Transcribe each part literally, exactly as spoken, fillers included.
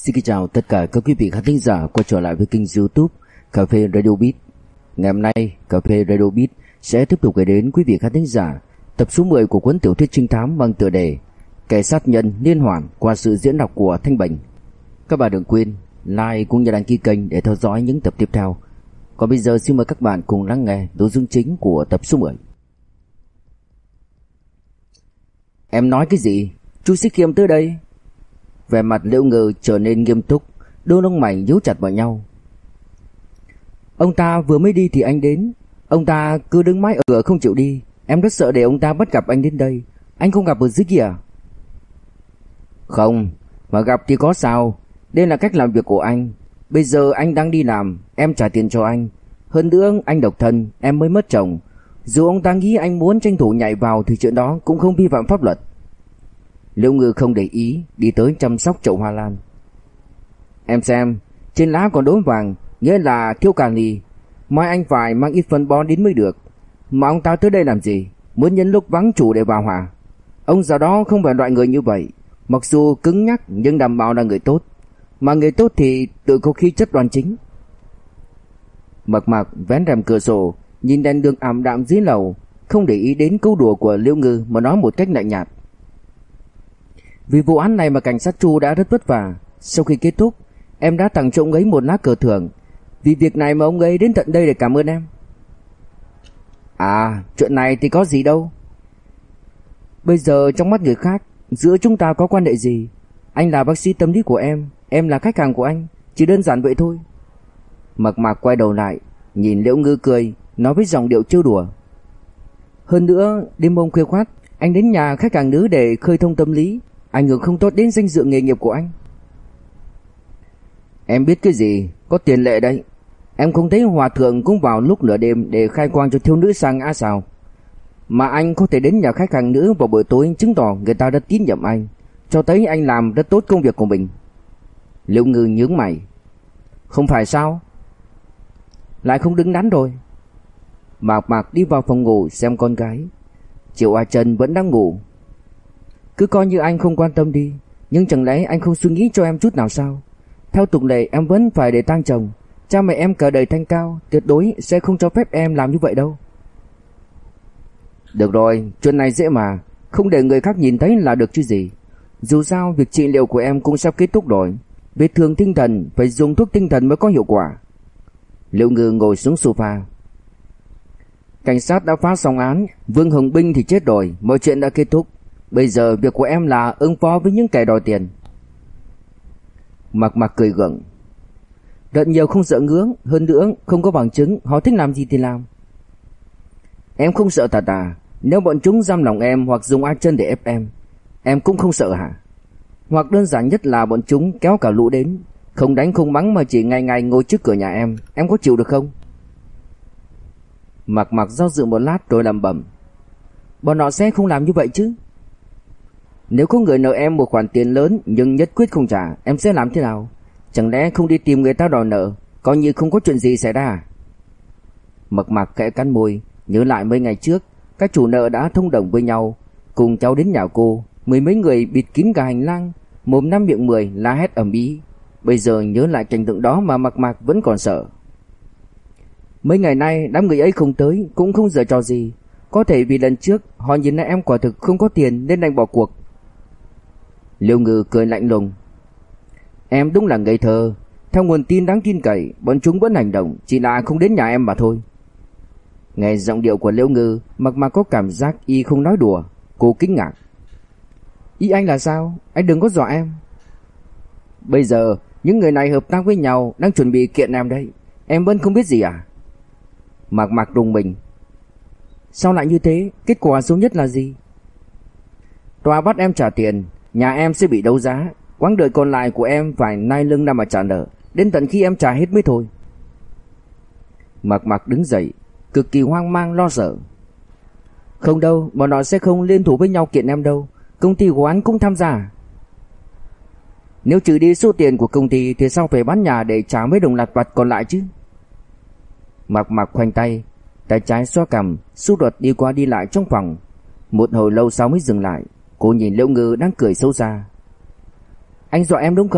Xin kính chào tất cả các quý vị khán thính giả quay trở lại với kênh YouTube Cà phê Radio Beat. Ngày hôm nay, Cà phê Radio Beat sẽ tiếp tục gửi đến quý vị khán thính giả tập số mười của cuốn tiểu thuyết trinh thám mang tựa đề Kẻ sát nhân liên hoàn qua sự diễn đọc của Thanh Bình. Các bạn đừng quên like cũng như đăng ký kênh để theo dõi những tập tiếp theo. Còn bây giờ xin mời các bạn cùng lắng nghe nội dung chính của tập số mười. Em nói cái gì? Chú Sĩ Kiệm tới đây. Vẻ mặt Liễu Ngư trở nên nghiêm túc, đôi lông mày nhíu chặt vào nhau. Ông ta vừa mới đi thì anh đến. Ông ta cứ đứng mãi ở cửa không chịu đi. Em rất sợ để ông ta bắt gặp anh đến đây. Anh không gặp ở dưới kia à? Không, mà gặp thì có sao. Đây là cách làm việc của anh. Bây giờ anh đang đi làm, em trả tiền cho anh. Hơn nữa anh độc thân, em mới mất chồng. Dù ông ta nghĩ anh muốn tranh thủ nhảy vào thì chuyện đó cũng không vi phạm pháp luật. Liễu Ngư không để ý, đi tới chăm sóc chậu hoa lan. Em xem, trên lá còn đốm vàng, nghĩa là thiếu kali. Mai anh phải mang ít phân bón đến mới được. Mà ông ta tới đây làm gì? Muốn nhân lúc vắng chủ để vào hả? Ông già đó không phải loại người như vậy. Mặc dù cứng nhắc nhưng đảm bảo là người tốt. Mà người tốt thì tự có khí chất đoan chính. Mạc Mạc vén rèm cửa sổ, nhìn đèn đường ảm đạm dưới lầu, không để ý đến câu đùa của Liễu Ngư mà nói một cách lạnh nhạt. Vì vụ án này mà cảnh sát Chu đã rất vất vả. Sau khi kết thúc, em đã tặng cho ông ấy một lá cờ thưởng. Vì việc này mà ông ấy đến tận đây để cảm ơn em. À, chuyện này thì có gì đâu. Bây giờ trong mắt người khác, giữa chúng ta có quan hệ gì? Anh là bác sĩ tâm lý của em, em là khách hàng của anh, chỉ đơn giản vậy thôi. Mạc Mạc quay đầu lại, nhìn Liễu Ngư cười, nói với giọng điệu trêu đùa. Hơn nữa, đêm hôm khuya khoắt, anh đến nhà khách hàng nữ để khơi thông tâm lý, ảnh hưởng không tốt đến danh dự nghề nghiệp của anh. Em biết cái gì, có tiền lệ đấy. Em không thấy hòa thượng cũng vào lúc nửa đêm để khai quang cho thiếu nữ sang ngã sao? Mà anh có thể đến nhà khách hàng nữ vào buổi tối chứng tỏ người ta rất tín nhiệm anh, cho thấy anh làm rất tốt công việc của mình. Liễu Ngư nhướng mày. Không phải sao? Lại không đứng đắn rồi. Mạc Mạc đi vào phòng ngủ xem con gái. Triệu A Trần vẫn đang ngủ. Cứ coi như anh không quan tâm đi, nhưng chẳng lẽ anh không suy nghĩ cho em chút nào sao? Theo tục lệ em vẫn phải để tang chồng. Cha mẹ em cả đời thanh cao, tuyệt đối sẽ không cho phép em làm như vậy đâu. Được rồi, chuyện này dễ mà, không để người khác nhìn thấy là được chứ gì. Dù sao việc trị liệu của em cũng sắp kết thúc rồi. Vết thương tinh thần phải dùng thuốc tinh thần mới có hiệu quả. Liễu Ngư ngồi xuống sofa. Cảnh sát đã phá xong án, Vương Hồng Binh thì chết rồi, mọi chuyện đã kết thúc. Bây giờ việc của em là ứng phó với những kẻ đòi tiền. Mạc Mạc cười gượng. Rất nhiều không sợ ngứa, hơn nữa không có bằng chứng, họ thích làm gì thì làm. Em không sợ thật à? Nếu bọn chúng giam lòng em hoặc dùng ai chân để ép em, em cũng không sợ hả? Hoặc đơn giản nhất là bọn chúng kéo cả lũ đến, không đánh không mắng mà chỉ ngày ngày ngồi trước cửa nhà em, em có chịu được không? Mạc Mạc do dự một lát rồi lẩm bẩm. Bọn họ sẽ không làm như vậy chứ? Nếu có người nợ em một khoản tiền lớn nhưng nhất quyết không trả, em sẽ làm thế nào? Chẳng lẽ không đi tìm người ta đòi nợ, coi như không có chuyện gì xảy ra à? Mạc Mạc khẽ cắn môi, nhớ lại mấy ngày trước, các chủ nợ đã thông đồng với nhau, cùng cháu đến nhà cô, mười mấy người bịt kín cả hành lang, mồm năm miệng mười la hét ầm ĩ. Bây giờ nhớ lại cảnh tượng đó mà Mạc Mạc vẫn còn sợ. Mấy ngày nay đám người ấy không tới, cũng không giở trò gì. Có thể vì lần trước họ nhìn lại em quả thực không có tiền nên đành bỏ cuộc. Liễu Ngư cười lạnh lùng. Em đúng là ngây thơ. Theo nguồn tin đáng tin cậy, bọn chúng vẫn hành động, chỉ là không đến nhà em mà thôi. Nghe giọng điệu của Liễu Ngư, Mạc Mạc có cảm giác y không nói đùa. Cô kinh ngạc. Ý anh là sao? Anh đừng có dọa em. Bây giờ những người này hợp tác với nhau, đang chuẩn bị kiện em đấy. Em vẫn không biết gì à? Mạc Mạc rùng mình. Sao lại như thế? Kết quả xấu nhất là gì? Tòa bắt em trả tiền, nhà em sẽ bị đấu giá, quãng đời còn lại của em phải nai lưng ra mà trả nợ, đến tận khi em trả hết mới thôi. Mạc Mạc đứng dậy, cực kỳ hoang mang lo sợ. Không đâu, bọn họ sẽ không liên thủ với nhau kiện em đâu. Công ty của anh cũng tham gia. Nếu trừ đi số tiền của công ty thì sao phải bán nhà để trả mấy đồng lặt vặt còn lại chứ? Mạc Mạc khoanh tay, tay trái xoa cằm, sốt ruột đi qua đi lại trong phòng. Một hồi lâu sau mới dừng lại. Cô nhìn Liễu Ngư đang cười xấu xa. Anh dọa em đúng không?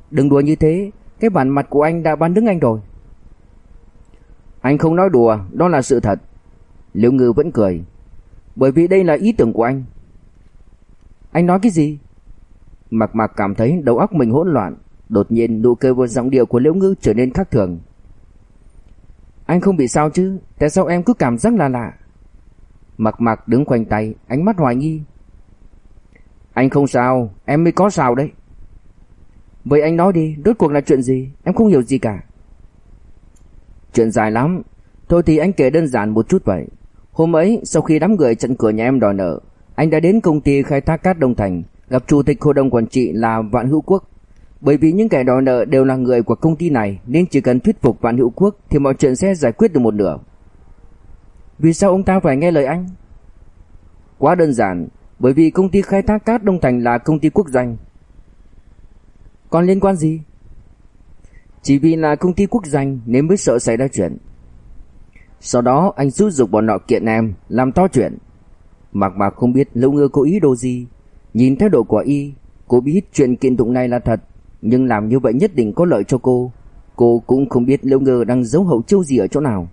Đừng đùa như thế, cái bản mặt của anh đã bán đứng anh rồi. Anh không nói đùa, đó là sự thật. Liễu Ngư vẫn cười. Bởi vì đây là ý tưởng của anh. Anh nói cái gì? Mạc Mạc cảm thấy đầu óc mình hỗn loạn. Đột nhiên nụ cười và giọng điệu của Liễu Ngư trở nên khác thường. Anh không bị sao chứ? Tại sao em cứ cảm giác là lạ? Mạc Mạc đứng khoanh tay, ánh mắt hoài nghi. Anh không sao, em mới có sao đấy. Vậy anh nói đi, rốt cuộc là chuyện gì? Em không hiểu gì cả. Chuyện dài lắm. Thôi thì anh kể đơn giản một chút vậy. Hôm ấy, sau khi đám người chặn cửa nhà em đòi nợ, anh đã đến công ty khai thác cát Đông Thành, gặp chủ tịch hội đồng quản trị là Vạn Hữu Quốc. Bởi vì những kẻ đòi nợ đều là người của công ty này, nên chỉ cần thuyết phục Vạn Hữu Quốc thì mọi chuyện sẽ giải quyết được một nửa. Vì sao ông ta phải nghe lời anh? Quá đơn giản, bởi vì công ty khai thác cát Đông Thành là công ty quốc doanh. Còn liên quan gì? Chỉ vì là công ty quốc doanh nên mới sợ xảy ra chuyện. Sau đó anh xúi giục bọn nọ kiện em, làm to chuyện. Mạc Mạc không biết Liễu Ngư có ý đồ gì. Nhìn thái độ của y, cô biết chuyện kiện tụng này là thật, nhưng làm như vậy nhất định có lợi cho cô. Cô cũng không biết Liễu Ngư đang giấu hậu chiêu gì ở chỗ nào.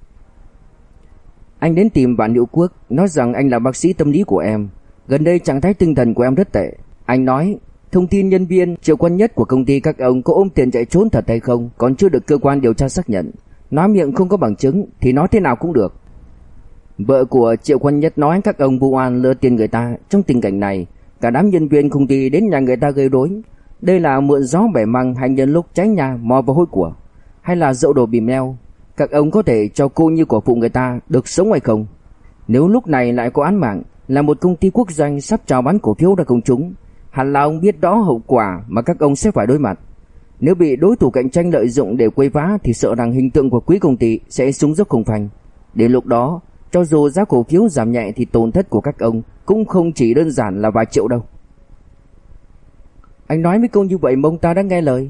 Anh đến tìm Vạn Hữu Quốc, nói rằng anh là bác sĩ tâm lý của em. Gần đây trạng thái tinh thần của em rất tệ. Anh nói thông tin nhân viên Triệu Quân Nhất của công ty các ông có ôm tiền chạy trốn thật hay không còn chưa được cơ quan điều tra xác nhận. Nói miệng không có bằng chứng thì nói thế nào cũng được. Vợ của Triệu Quân Nhất nói các ông vu oan lừa tiền người ta. Trong tình cảnh này, cả đám nhân viên công ty đến nhà người ta gây rối. Đây là mượn gió bẻ măng hay nhân lúc cháy nhà mò vào hôi của, hay là dậu đổ bìm leo? Các ông có thể cho cô như của phụ người ta được sống hay không? Nếu lúc này lại có án mạng, là một công ty quốc doanh sắp chào bán cổ phiếu ra công chúng, hẳn là ông biết rõ hậu quả mà các ông sẽ phải đối mặt. Nếu bị đối thủ cạnh tranh lợi dụng để quấy phá thì sợ rằng hình tượng của quý công ty sẽ xuống dốc không phanh. Đến lúc đó, cho dù giá cổ phiếu giảm nhẹ thì tổn thất của các ông cũng không chỉ đơn giản là vài triệu đâu. Anh nói mấy câu như vậy mà ông ta đã nghe lời.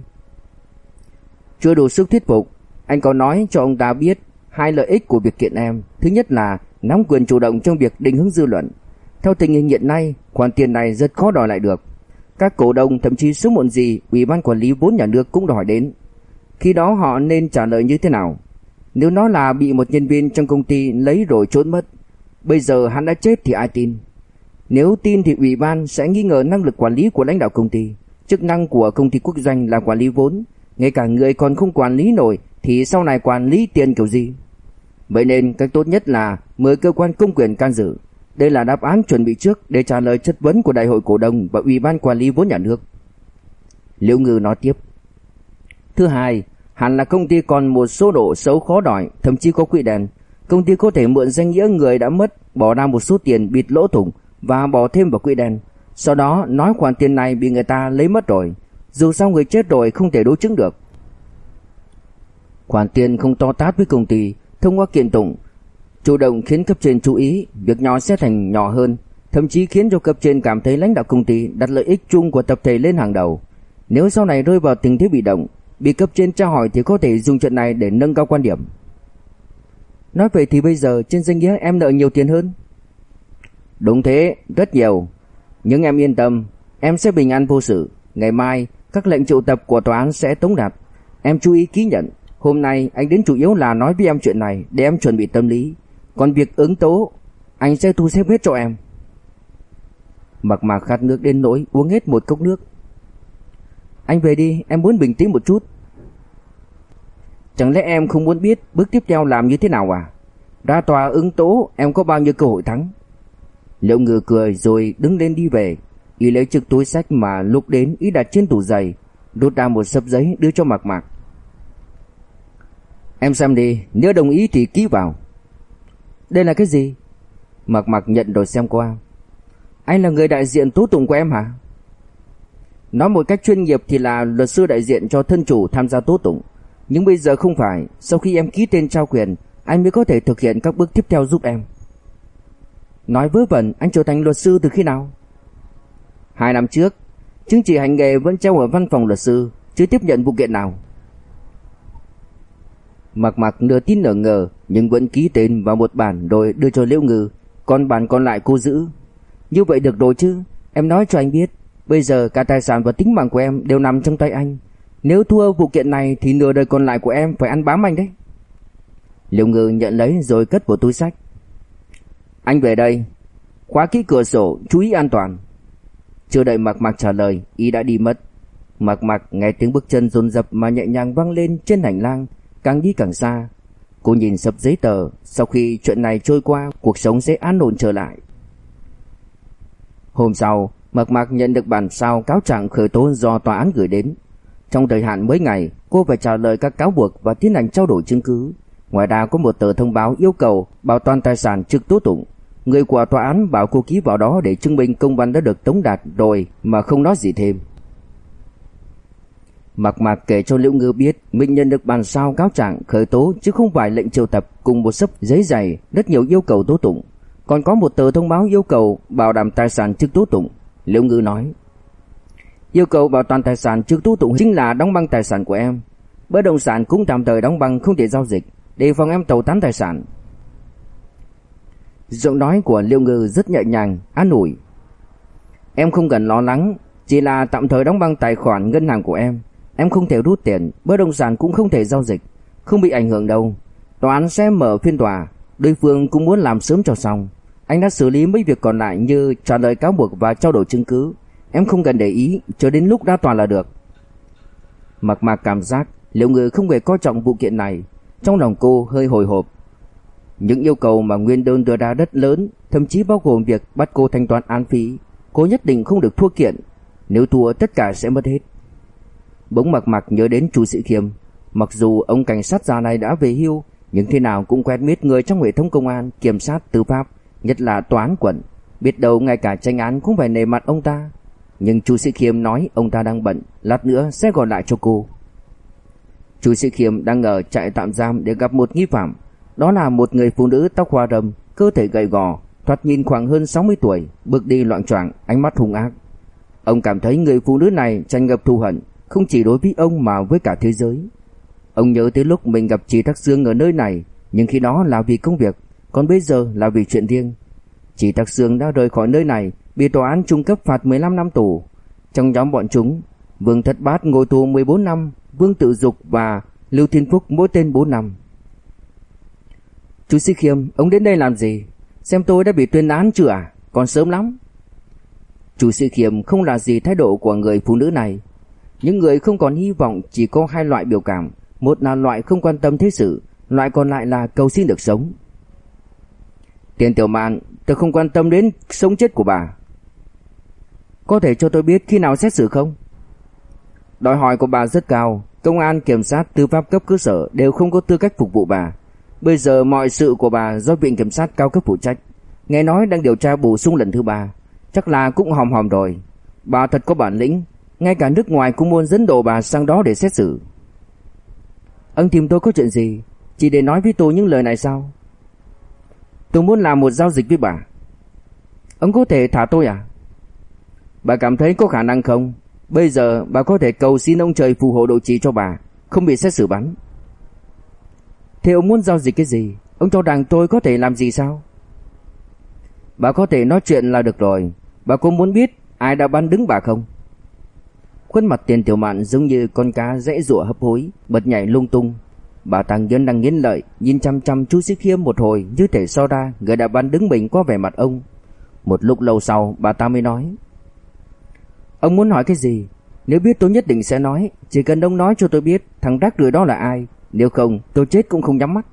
Chưa đủ sức thuyết phục. Anh có nói cho ông ta biết hai lợi ích của việc kiện em. Thứ nhất là nắm quyền chủ động trong việc định hướng dư luận. Theo tình hình hiện nay, khoản tiền này rất khó đòi lại được. Các cổ đông thậm chí sớm muộn gì Ủy ban quản lý vốn nhà nước cũng đòi đến. Khi đó họ nên trả lời như thế nào? Nếu nó là bị một nhân viên trong công ty lấy rồi trốn mất, bây giờ hắn đã chết thì ai tin? Nếu tin thì Ủy ban sẽ nghi ngờ năng lực quản lý của lãnh đạo công ty. Chức năng của công ty quốc doanh là quản lý vốn, ngay cả người còn không quản lý nổi thì sau này quản lý tiền kiểu gì? Vậy nên cách tốt nhất là mời cơ quan công quyền can dự. Đây là đáp án chuẩn bị trước để trả lời chất vấn của đại hội cổ đông và Ủy ban quản lý vốn nhà nước. Liễu Ngư nói tiếp. Thứ hai, hẳn là công ty còn một số độ xấu khó đòi, thậm chí có quỹ đen. Công ty có thể mượn danh nghĩa người đã mất, bỏ ra một số tiền bịt lỗ thủng và bỏ thêm vào quỹ đen. Sau đó nói khoản tiền này bị người ta lấy mất rồi. Dù sao người chết rồi không thể đối chứng được. Khoản tiền không to tát với công ty, thông qua kiện tụng, chủ động khiến cấp trên chú ý, việc nhỏ sẽ thành nhỏ hơn, thậm chí khiến cho cấp trên cảm thấy lãnh đạo công ty đặt lợi ích chung của tập thể lên hàng đầu. Nếu sau này rơi vào tình thế bị động, bị cấp trên tra hỏi thì có thể dùng chuyện này để nâng cao quan điểm. Nói vậy thì bây giờ trên danh nghĩa em nợ nhiều tiền hơn. Đúng thế, rất nhiều. Nhưng em yên tâm, em sẽ bình an vô sự. Ngày mai, các lệnh triệu tập của tòa án sẽ tống đạt. Em chú ý ký nhận. Hôm nay anh đến chủ yếu là nói với em chuyện này để em chuẩn bị tâm lý. Còn việc ứng tố, anh sẽ thu xếp hết cho em. Mạc Mạc khát nước đến nỗi uống hết một cốc nước. Anh về đi, em muốn bình tĩnh một chút. Chẳng lẽ em không muốn biết bước tiếp theo làm như thế nào à? Ra tòa ứng tố, em có bao nhiêu cơ hội thắng? Liễu Ngư cười rồi đứng lên đi về. Y lấy chiếc túi sách mà lúc đến y đặt trên tủ giày, rút ra một sấp giấy đưa cho Mạc Mạc. Em xem đi, nếu đồng ý thì ký vào. Đây là cái gì? Mạc Mạc nhận rồi xem qua. Anh là người đại diện tố tụng của em hả? Nói một cách chuyên nghiệp thì là luật sư đại diện cho thân chủ tham gia tố tụng. Nhưng bây giờ không phải, sau khi em ký tên trao quyền, anh mới có thể thực hiện các bước tiếp theo giúp em. Nói vớ vẩn, anh trở thành luật sư từ khi nào? Hai năm trước, chứng chỉ hành nghề vẫn treo ở văn phòng luật sư, chưa tiếp nhận vụ kiện nào. Mạc Mạc nửa tin nửa ngờ, nhưng vẫn ký tên vào một bản rồi đưa cho Liễu Ngư, còn bản còn lại cô giữ. Như vậy được rồi chứ? Em nói cho anh biết, bây giờ cả tài sản và tính mạng của em đều nằm trong tay anh. Nếu thua vụ kiện này thì nửa đời còn lại của em phải ăn bám anh đấy. Liễu Ngư nhận lấy rồi cất vào túi sách. Anh về đây, khóa kỹ cửa sổ, chú ý an toàn. Chưa đợi Mạc Mạc trả lời, y đã đi mất. Mạc Mạc nghe tiếng bước chân dồn dập mà nhẹ nhàng vang lên trên hành lang, càng đi càng xa. Cô nhìn sập giấy tờ, sau khi chuyện này trôi qua, cuộc sống sẽ an ổn trở lại. Hôm sau, Mạc Mạc nhận được bản sao cáo trạng khởi tố do tòa án gửi đến. Trong thời hạn mấy ngày, cô phải trả lời các cáo buộc và tiến hành trao đổi chứng cứ. Ngoài ra có một tờ thông báo yêu cầu bảo toàn tài sản trước tố tụng. Người của tòa án bảo cô ký vào đó để chứng minh công văn đã được tống đạt rồi mà không nói gì thêm. Mạc Mạc kể cho Liễu Ngư biết mình nhận được bản sao cáo trạng khởi tố chứ không phải lệnh triệu tập cùng một xấp giấy dày rất nhiều yêu cầu tố tụng. Còn có một tờ thông báo yêu cầu bảo đảm tài sản trước tố tụng. Liễu Ngư nói: Yêu cầu bảo toàn tài sản trước tố tụng chính là đóng băng tài sản của em. Bất động sản cũng tạm thời đóng băng không thể giao dịch, đề phòng em tẩu tán tài sản. Giọng nói của Liễu Ngư rất nhẹ nhàng, an ủi: Em không cần lo lắng, chỉ là tạm thời đóng băng tài khoản ngân hàng của em. Em không thể rút tiền, bất động sản cũng không thể giao dịch, không bị ảnh hưởng đâu. Tòa án sẽ mở phiên tòa, đối phương cũng muốn làm sớm cho xong. Anh đã xử lý mấy việc còn lại như trả lời cáo buộc và trao đổi chứng cứ. Em không cần để ý, cho đến lúc ra tòa là được. Mạc Mạc cảm giác Liễu Ngư không hề coi trọng vụ kiện này. Trong lòng cô hơi hồi hộp. Những yêu cầu mà nguyên đơn đưa ra rất lớn, thậm chí bao gồm việc bắt cô thanh toán án phí. Cô nhất định không được thua kiện, nếu thua tất cả sẽ mất hết. Bỗng Mạc Mạc nhớ đến Chu Sĩ Khiêm. Mặc dù ông cảnh sát già này đã về hưu, nhưng thế nào cũng quen biết người trong hệ thống công an, kiểm sát, tư pháp, nhất là tòa án quận. Biết đâu ngay cả tranh án cũng phải nể mặt ông ta. Nhưng Chu Sĩ Khiêm nói ông ta đang bận, lát nữa sẽ gọi lại cho cô. Chu Sĩ Khiêm đang ở trại tạm giam để gặp một nghi phạm. Đó là một người phụ nữ tóc hoa râm, cơ thể gầy gò, thoạt nhìn khoảng hơn sáu mươi tuổi, bước đi loạng choạng, ánh mắt hung ác. Ông cảm thấy người phụ nữ này tràn ngập thù hận, không chỉ đối với ông mà với cả thế giới. Ông nhớ tới lúc mình gặp chị Tắc Sương ở nơi này, nhưng khi đó là vì công việc, còn bây giờ là vì chuyện riêng. Chị Tắc Sương đã rời khỏi nơi này, bị tòa án trung cấp phạt mười lăm năm tù. Trong nhóm bọn chúng, Vương Thất Bát ngồi tù mười bốn năm, Vương Tự Dục và Lưu Thiên Phúc mỗi tên bốn năm. Chú Sĩ Khiêm, ông đến đây làm gì? Xem tôi đã bị tuyên án chưa à? Còn sớm lắm. Chú Sĩ Khiêm không là gì thái độ của người phụ nữ này. Những người không còn hy vọng chỉ có hai loại biểu cảm. Một là loại không quan tâm thế sự, loại còn lại là cầu xin được sống. Tiền Tiểu Mạn, tôi không quan tâm đến sống chết của bà. Có thể cho tôi biết khi nào xét xử không? Đòi hỏi của bà rất cao. Công an, kiểm sát, tư pháp cấp cơ sở đều không có tư cách phục vụ bà. Bây giờ mọi sự của bà do viện kiểm sát cao cấp phụ trách. Nghe nói đang điều tra bổ sung lần thứ ba, chắc là cũng hòm hòm rồi. Bà thật có bản lĩnh, ngay cả nước ngoài cũng muốn dẫn độ bà sang đó để xét xử. Ông tìm tôi có chuyện gì? Chỉ để nói với tôi những lời này sao? Tôi muốn làm một giao dịch với bà. Ông có thể thả tôi à? Bà cảm thấy có khả năng không? Bây giờ bà có thể cầu xin ông trời phù hộ độ trì cho bà, không bị xét xử bắn. Thế ông muốn giao dịch cái gì? Ông cho rằng tôi có thể làm gì sao? Bà có thể nói chuyện là được rồi. Bà có muốn biết ai đã bắn đứng bà không? Khuôn mặt Tiền Tiểu Mạn giống như con cá dễ dụa hấp hối, bật nhảy lung tung. Bà ta nghiến răng nghiến lợi, nhìn chăm chăm chú Sĩ Khiêm một hồi, như thể so ra người đã bắn đứng mình qua vẻ mặt ông. Một lúc lâu sau, bà ta mới nói: Ông muốn hỏi cái gì? Nếu biết tôi nhất định sẽ nói. Chỉ cần ông nói cho tôi biết thằng rác rưởi đó là ai. Nếu không, tôi chết cũng không nhắm mắt.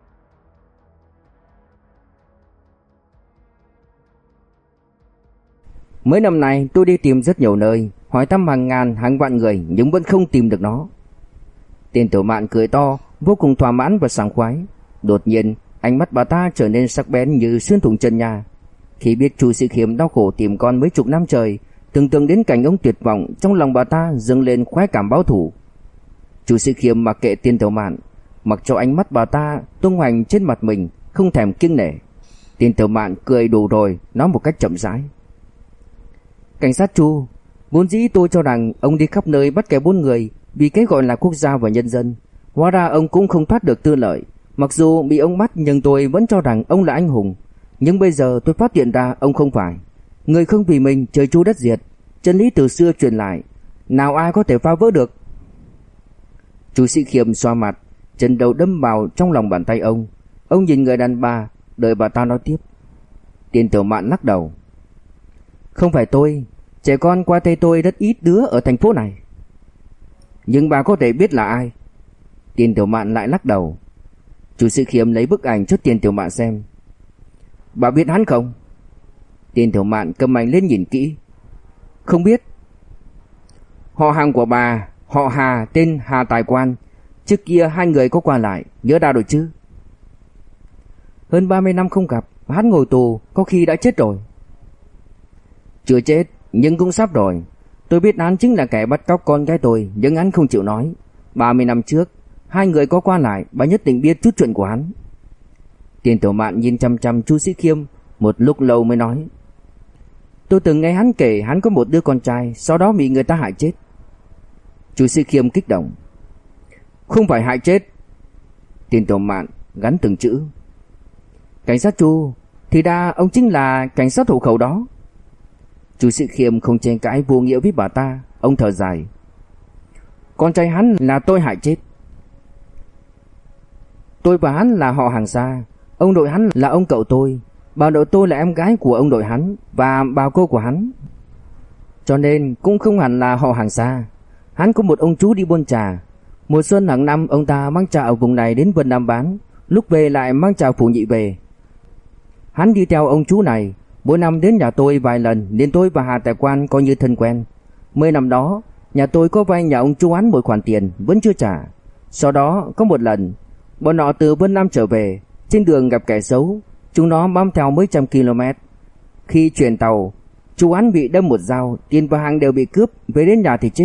Mấy năm nay tôi đi tìm rất nhiều nơi, hỏi thăm hàng ngàn hàng vạn người, nhưng vẫn không tìm được nó. Tiền Tiểu Mạn cười to, vô cùng thỏa mãn và sảng khoái. Đột nhiên ánh mắt bà ta trở nên sắc bén như xuyên thủng chân nhà. Khi biết Chu Sĩ Khiêm đau khổ tìm con mấy chục năm trời, tưởng tượng đến cảnh ông tuyệt vọng, trong lòng bà ta dâng lên khoái cảm báo thù. Chu Sĩ Khiêm mặc kệ Tiền Tiểu Mạn, mặc cho ánh mắt bà ta tung hoành trên mặt mình, không thèm kiêng nể. Tiền Tiểu Mạn cười đủ rồi, nói một cách chậm rãi: Cảnh sát Chu, vốn dĩ tôi cho rằng ông đi khắp nơi bắt kẻ buôn người vì cái gọi là quốc gia và nhân dân. Hóa ra ông cũng không thoát được tư lợi. Mặc dù bị ông bắt nhưng tôi vẫn cho rằng ông là anh hùng. Nhưng bây giờ tôi phát hiện ra ông không phải. Người không vì mình trời chu đất diệt. Chân lý từ xưa truyền lại, nào ai có thể phá vỡ được. Chu Sĩ Khiêm xoa mặt, chân đầu đâm vào trong lòng bàn tay ông. Ông nhìn người đàn bà, đợi bà ta nói tiếp. Tiền Tiểu Mạn lắc đầu. Không phải tôi, trẻ con qua tay tôi rất ít đứa ở thành phố này. Nhưng bà có thể biết là ai? Tiền Tiểu Mạn lại lắc đầu. Chu Sĩ Khiêm lấy bức ảnh cho Tiền Tiểu Mạn xem. Bà biết hắn không? Tiền Tiểu Mạn cầm ảnh lên nhìn kỹ. Không biết. Họ hàng của bà, họ Hà, tên Hà Tài Quan. Trước kia hai người có qua lại, nhớ ra rồi chứ? Hơn ba mươi năm không gặp, hắn ngồi tù, có khi đã chết rồi. Chưa chết, nhưng cũng sắp rồi. Tôi biết hắn chính là kẻ bắt cóc con gái tôi, nhưng hắn không chịu nói. ba mươi năm trước, hai người có qua lại, bà nhất định biết chút chuyện của hắn. Tiền Tiểu Mạn nhìn chăm chăm Chu Sĩ Khiêm, một lúc lâu mới nói. Tôi từng nghe hắn kể hắn có một đứa con trai, sau đó bị người ta hại chết. Chu Sĩ Khiêm kích động. Không phải hại chết. Tiền Tiểu Mạn gắn từng chữ. Cảnh sát Chu, thì ra ông chính là cảnh sát hộ khẩu đó. Chu Sĩ Khiêm không tranh cãi vô nghĩa với bà ta, ông thở dài. Con trai hắn là tôi hại chết. Tôi và hắn là họ hàng xa. Ông nội hắn là ông cậu tôi, bà nội tôi là em gái của ông nội hắn và bà cô của hắn. Cho nên cũng không hẳn là họ hàng xa. Hắn có một ông chú đi buôn trà. Mùa xuân hàng năm ông ta mang trà ở vùng này đến Vân Nam bán, lúc về lại mang trà Phủ Nhị về. Hắn đi theo ông chú này, mỗi năm đến nhà tôi vài lần nên tôi và Hà Tài Quan coi như thân quen. Mấy năm đó, nhà tôi có vay nhà ông chú hắn một khoản tiền vẫn chưa trả. Sau đó có một lần, bọn họ từ Vân Nam trở về, trên đường gặp kẻ xấu, chúng nó bám theo mấy trăm km. Khi chuyển tàu, chú hắn bị đâm một dao, tiền và hàng đều bị cướp, về đến nhà thì chết.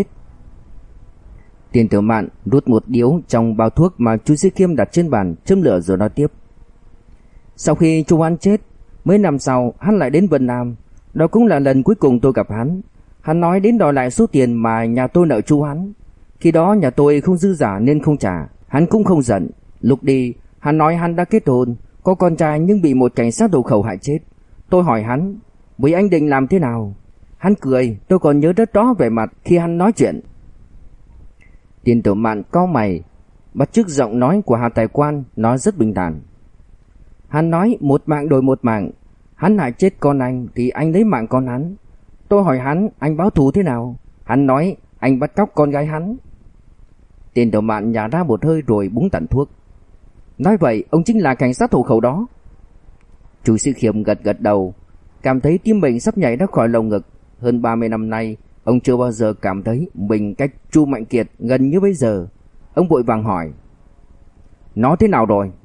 Tiền Tiểu Mạn rút một điếu trong bao thuốc mà Chu Sĩ Khiêm đặt trên bàn, châm lửa rồi nói tiếp. Sau khi chú hắn chết, mấy năm sau hắn lại đến Vân Nam. Đó cũng là lần cuối cùng tôi gặp hắn. Hắn nói đến đòi lại số tiền mà nhà tôi nợ chú hắn. Khi đó nhà tôi không dư giả nên không trả. Hắn cũng không giận. Lúc đi, hắn nói hắn đã kết hôn, có con trai nhưng bị một cảnh sát hộ khẩu hại chết. Tôi hỏi hắn, vậy anh định làm thế nào? Hắn cười, tôi còn nhớ rất rõ vẻ mặt khi hắn nói chuyện. Tiền Tiểu Mạn cau mày, bắt chước giọng nói của Hà Tài Quan, nói rất bình thản. Hắn nói một mạng đổi một mạng. Hắn hại chết con anh thì anh lấy mạng con hắn. Tôi hỏi hắn anh báo thù thế nào? Hắn nói anh bắt cóc con gái hắn. Tiền Tiểu Mạn nhả ra một hơi rồi búng tàn thuốc. Nói vậy ông chính là cảnh sát hộ khẩu đó. Chu Sĩ Khiêm gật gật đầu, cảm thấy tim mình sắp nhảy ra khỏi lồng ngực. Hơn ba mươi năm nay ông chưa bao giờ cảm thấy mình cách Chu Mạnh Kiệt gần như bây giờ. Ông vội vàng hỏi, nó thế nào rồi?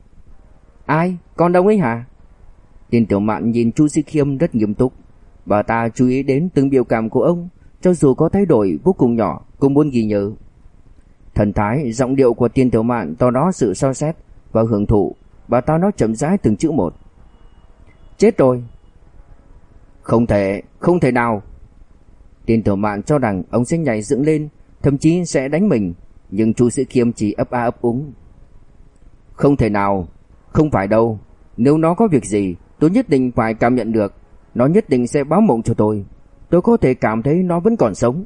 Ai? Con đông ấy hả? Tiền Tiểu Mạn nhìn Chu Sĩ Khiêm rất nghiêm túc. Bà ta chú ý đến từng biểu cảm của ông, cho dù có thay đổi vô cùng nhỏ cũng muốn ghi nhớ. Thần thái, giọng điệu của Tiền Tiểu Mạn to đó sự soi xét và hưởng thụ. Bà ta nói chậm rãi từng chữ một. Chết rồi. Không thể, không thể nào. Tiền Tiểu Mạn cho rằng ông sẽ nhảy dựng lên, thậm chí sẽ đánh mình, nhưng Chu Sĩ Khiêm chỉ ấp a ấp úng. Không thể nào, không phải đâu. Nếu nó có việc gì, tôi nhất định phải cảm nhận được. Nó nhất định sẽ báo mộng cho tôi. Tôi có thể cảm thấy nó vẫn còn sống.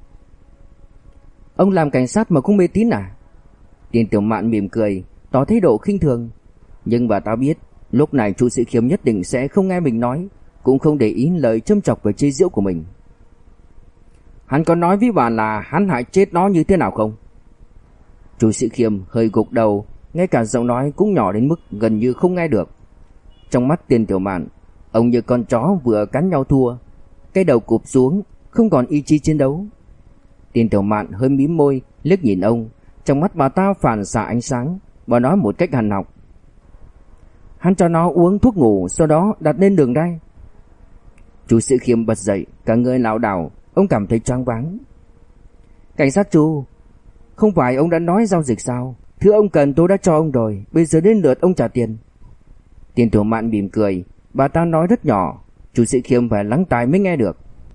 Ông làm cảnh sát mà cũng mê tín à? Tiền Tiểu Mạn mỉm cười, tỏ thái độ khinh thường. Nhưng bà ta biết lúc này Chu Sĩ Khiêm nhất định sẽ không nghe mình nói, cũng không để ý lời châm chọc và chế giễu của mình. Hắn có nói với bà là hắn hại chết nó như thế nào không? Chu Sĩ Khiêm hơi gục đầu, ngay cả giọng nói cũng nhỏ đến mức gần như không nghe được. Trong mắt Tiền Tiểu Mạn, ông như con chó vừa cắn nhau thua, cái đầu cụp xuống, không còn ý chí chiến đấu. Tiền Tiểu Mạn hơi mím môi, liếc nhìn ông, trong mắt bà ta phản xạ ánh sáng, bà nói một cách hằn học. Hắn cho nó uống thuốc ngủ, sau đó đặt lên đường ray. Chu Sĩ Khiêm bật dậy, cả người lảo đảo, ông cảm thấy choáng váng. Cảnh sát Chu, không phải ông đã nói giao dịch sao? Thứ ông cần tôi đã cho ông rồi, bây giờ đến lượt ông trả tiền. Tiền Tiểu Mạn mỉm cười, bà ta nói rất nhỏ, Chu Sĩ Khiêm phải lắng tai mới nghe được.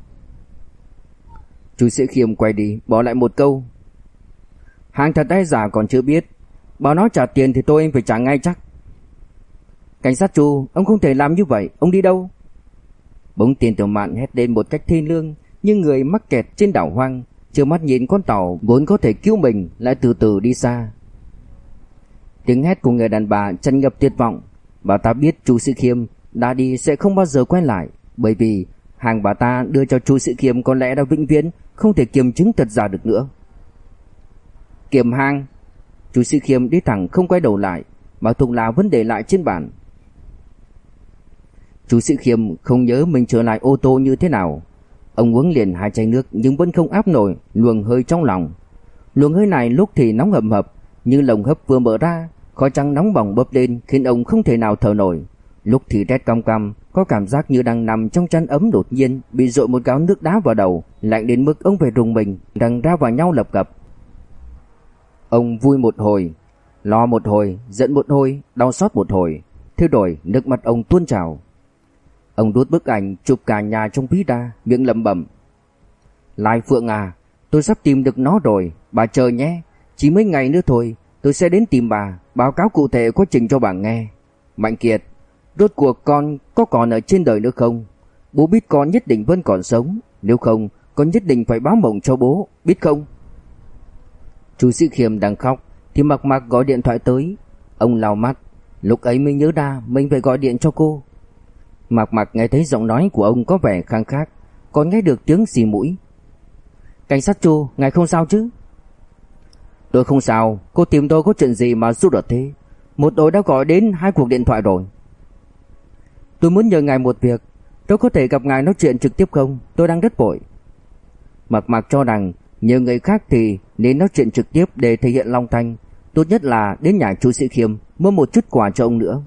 Chu Sĩ Khiêm quay đi, bỏ lại một câu. Hàng thật hay giả còn chưa biết, bảo nó trả tiền thì tôi phải trả ngay chắc. Cảnh sát Chu, ông không thể làm như vậy, ông đi đâu? Bỗng Tiền Tiểu Mạn hét lên một cách thê lương, như người mắc kẹt trên đảo hoang, trơ mắt nhìn con tàu vốn có thể cứu mình lại từ từ đi xa. Tiếng hét của người đàn bà tràn ngập tuyệt vọng. Bà ta biết Chu Sĩ Khiêm đã đi sẽ không bao giờ quay lại, bởi vì hàng bà ta đưa cho Chu Sĩ Khiêm có lẽ đã vĩnh viễn không thể kiểm chứng thật giả được nữa. Kiểm hàng. Chu Sĩ Khiêm đi thẳng không quay đầu lại, mà thùng lá vẫn để lại trên bàn. Chu Sĩ Khiêm không nhớ mình trở lại ô tô như thế nào. Ông uống liền hai chai nước nhưng vẫn không áp nổi luồng hơi trong lòng. Luồng hơi này lúc thì nóng hầm hập, như lồng hấp vừa mở ra, khói trắng nóng bỏng bốc lên khiến ông không thể nào thở nổi. Lúc thì rét căm căm, có cảm giác như đang nằm trong chăn ấm, đột nhiên bị dội một gáo nước đá vào đầu, lạnh đến mức ông phải rùng mình, đang ra vào nhau lập cập. Ông vui một hồi, lo một hồi, giận một hồi, đau xót một hồi, thế rồi nước mắt ông tuôn trào. Ông đút bức ảnh chụp cả nhà trong ví ra, miệng lẩm bẩm: Lai Phượng à, tôi sắp tìm được nó rồi, bà chờ nhé. Chỉ mấy ngày nữa thôi, tôi sẽ đến tìm bà, báo cáo cụ thể quá trình cho bà nghe. Mạnh Kiệt, rốt cuộc con có còn ở trên đời nữa không? Bố biết con nhất định vẫn còn sống, nếu không, con nhất định phải báo mộng cho bố, biết không? Chu Sĩ Khiêm đang khóc thì Mạc Mạc gọi điện thoại tới. Ông lau mắt, lúc ấy mới nhớ ra mình phải gọi điện cho cô. Mạc Mạc nghe thấy giọng nói của ông có vẻ khang khác, còn nghe được tiếng xì mũi. Cảnh sát Chu, ngài không sao chứ? Tôi không sao, cô tìm tôi có chuyện gì mà giúp đỡ thế? Một đội đã gọi đến hai cuộc điện thoại rồi. Tôi muốn nhờ ngài một việc, tôi có thể gặp ngài nói chuyện trực tiếp không? Tôi đang rất vội. Mạc Mạc cho rằng nhờ người khác thì nên nói chuyện trực tiếp để thể hiện lòng thành, tốt nhất là đến nhà Chu Sĩ Khiêm mua một chút quà cho ông nữa.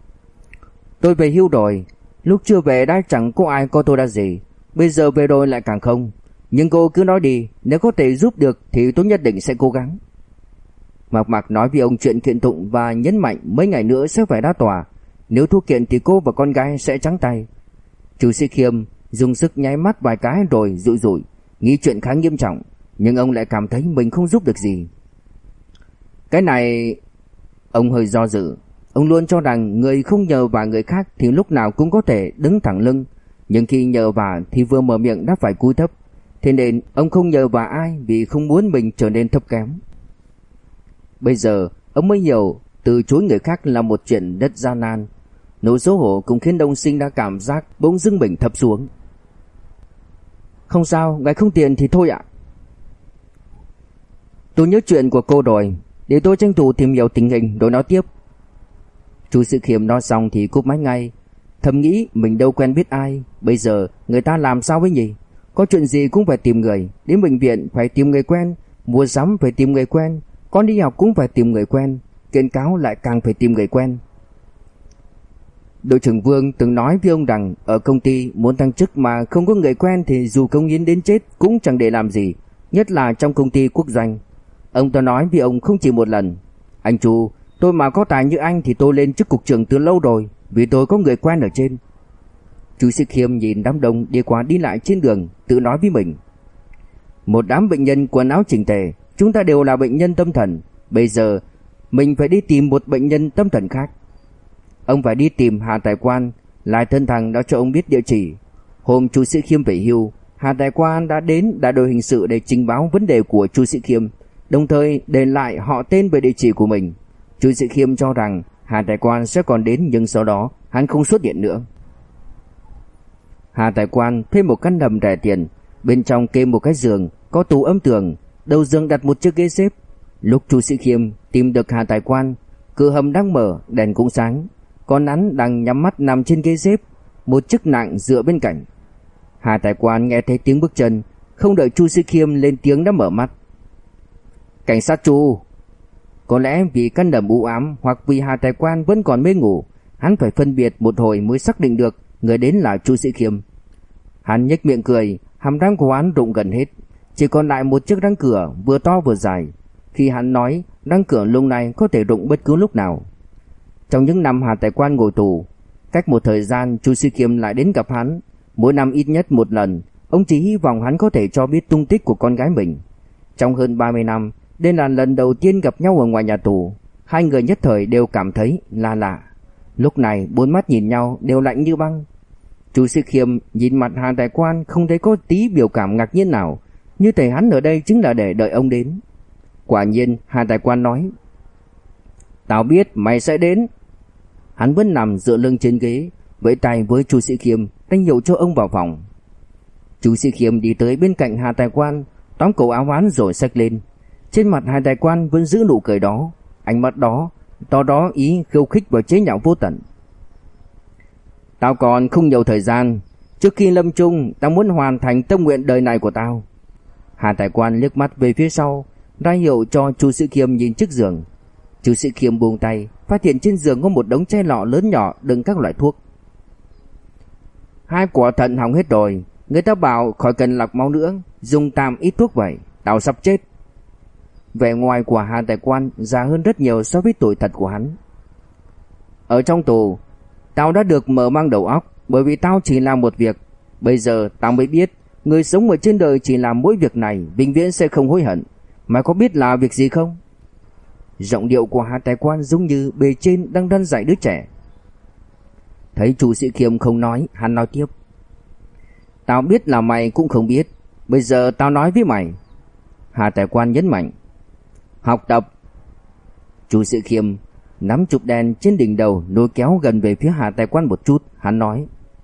Tôi về hưu rồi, lúc chưa về đã chẳng có ai coi tôi ra gì, bây giờ về rồi lại càng không. Nhưng cô cứ nói đi, nếu có thể giúp được thì tôi nhất định sẽ cố gắng. Mạc Mạc nói với ông chuyện kiện tụng và nhấn mạnh mấy ngày nữa sẽ phải ra tòa. Nếu thua kiện thì cô và con gái sẽ trắng tay. Chu Sĩ Khiêm dùng sức nháy mắt vài cái rồi rụi rụi, nghĩ chuyện khá nghiêm trọng, nhưng ông lại cảm thấy mình không giúp được gì. Cái này... Ông hơi do dự. Ông luôn cho rằng người không nhờ vả người khác thì lúc nào cũng có thể đứng thẳng lưng, nhưng khi nhờ vả thì vừa mở miệng đã phải cúi thấp. Thế nên ông không nhờ vả ai vì không muốn mình trở nên thấp kém. Bây giờ ông mới hiểu từ chối người khác là một chuyện rất gian nan. Nỗi xấu hổ cũng khiến ông sinh ra cảm giác bỗng dưng mình thấp xuống. Không sao, ngài không tiền thì thôi ạ. Tôi nhớ chuyện của cô rồi, để tôi tranh thủ tìm hiểu tình hình rồi nói tiếp. Chu Sĩ Khiêm nói xong thì cúp máy ngay, thầm nghĩ mình đâu quen biết ai, bây giờ người ta làm sao với nhỉ? Có chuyện gì cũng phải tìm người, đến bệnh viện phải tìm người quen, mua sắm phải tìm người quen, con đi học cũng phải tìm người quen, kiện cáo lại càng phải tìm người quen. Đội trưởng Vương từng nói với ông rằng ở công ty muốn thăng chức mà không có người quen thì dù cống hiến đến chết cũng chẳng để làm gì, nhất là trong công ty quốc doanh. Ông ta nói với ông không chỉ một lần: Anh Chu, tôi mà có tài như anh thì tôi lên chức cục trưởng từ lâu rồi, vì tôi có người quen ở trên. Chu Sĩ Khiêm nhìn đám đông đi qua đi lại trên đường, tự nói với mình: Một đám bệnh nhân quần áo chỉnh tề, chúng ta đều là bệnh nhân tâm thần, bây giờ mình phải đi tìm một bệnh nhân tâm thần khác. Ông phải đi tìm Hà Tài Quan, Lai Thân Thằng đã cho ông biết địa chỉ. Hôm Chu Sĩ Khiêm về hưu, Hà Tài Quan đã đến đại đội hình sự để trình báo vấn đề của Chu Sĩ Khiêm, đồng thời để lại họ tên về địa chỉ của mình. Chu Sĩ Khiêm cho rằng Hà Tài Quan sẽ còn đến, nhưng sau đó hắn không xuất hiện nữa. Hà Tài Quan thuê một căn hầm rẻ tiền, bên trong kê một cái giường, có tủ âm tường, đầu giường đặt một chiếc ghế xếp. Lúc Chu Sĩ Khiêm tìm được Hà Tài Quan, cửa hầm đang mở, đèn cũng sáng, con hắn đang nhắm mắt nằm trên ghế xếp, một chiếc nạng dựa bên cạnh. Hà Tài Quan nghe thấy tiếng bước chân, không đợi Chu Sĩ Khiêm lên tiếng đã mở mắt. Cảnh sát Chu. Có lẽ vì căn hầm u ám hoặc vì Hà Tài Quan vẫn còn mê ngủ, hắn phải phân biệt một hồi mới xác định được người đến là Chu Sĩ Khiêm. Hắn nhếch miệng cười, hàm răng của hắn rụng gần hết, chỉ còn lại một chiếc răng cửa vừa to vừa dài. Khi hắn nói, răng cửa lúc này có thể rụng bất cứ lúc nào. Trong những năm Hà Tài Quan ngồi tù, cách một thời gian Chu Sĩ Khiêm lại đến gặp hắn, mỗi năm ít nhất một lần. Ông chỉ hy vọng hắn có thể cho biết tung tích của con gái mình. Trong hơn ba mươi năm, đây là lần đầu tiên gặp nhau ở ngoài nhà tù. Hai người nhất thời đều cảm thấy là lạ. Lúc này bốn mắt nhìn nhau đều lạnh như băng. Chu Sĩ Khiêm nhìn mặt Hà Tài Quan không thấy có tí biểu cảm ngạc nhiên nào, Như thể hắn ở đây chính là để đợi ông đến. Quả nhiên Hà Tài Quan nói: "Tao biết mày sẽ đến." Hắn vẫn nằm dựa lưng trên ghế, vẫy tay với Chu Sĩ Khiêm, đánh hiệu cho ông vào phòng. Chu Sĩ Khiêm đi tới bên cạnh Hà Tài Quan, tóm cổ áo hắn rồi xách lên. Trên mặt Hà Tài Quan vẫn giữ nụ cười đó, ánh mắt đó, to đó ý khiêu khích và chế nhạo vô tận. "Tao còn không nhiều thời gian, trước khi lâm chung, tao muốn hoàn thành tâm nguyện đời này của tao." Hà Tài Quan liếc mắt về phía sau, ra hiệu cho Chu Sĩ Khiêm nhìn trước giường. Chu Sĩ Khiêm buông tay, phát hiện trên giường có một đống chai lọ lớn nhỏ đựng các loại thuốc. "Hai quả thận hỏng hết rồi, người ta bảo khỏi cần lọc máu nữa, dùng tạm ít thuốc vậy, tao sắp chết." Vẻ ngoài của Hà Tài Quan già hơn rất nhiều so với tuổi thật của hắn. "Ở trong tù, tao đã được mở mang đầu óc, bởi vì tao chỉ làm một việc. Bây giờ tao mới biết, người sống ở trên đời chỉ làm mỗi việc này, vĩnh viễn sẽ không hối hận. Mày có biết là việc gì không?" Giọng điệu của Hà Tài Quan giống như bề trên đang răn dạy đứa trẻ. Thấy Chu Sĩ Khiêm không nói, hắn nói tiếp: "Tao biết là mày cũng không biết, bây giờ tao nói với mày." Hà Tài Quan nhấn mạnh: "Học tập." Chu Sĩ Khiêm nắm chụp đèn trên đỉnh đầu, lôi kéo gần về phía Hà Tài Quan một chút, hắn nói: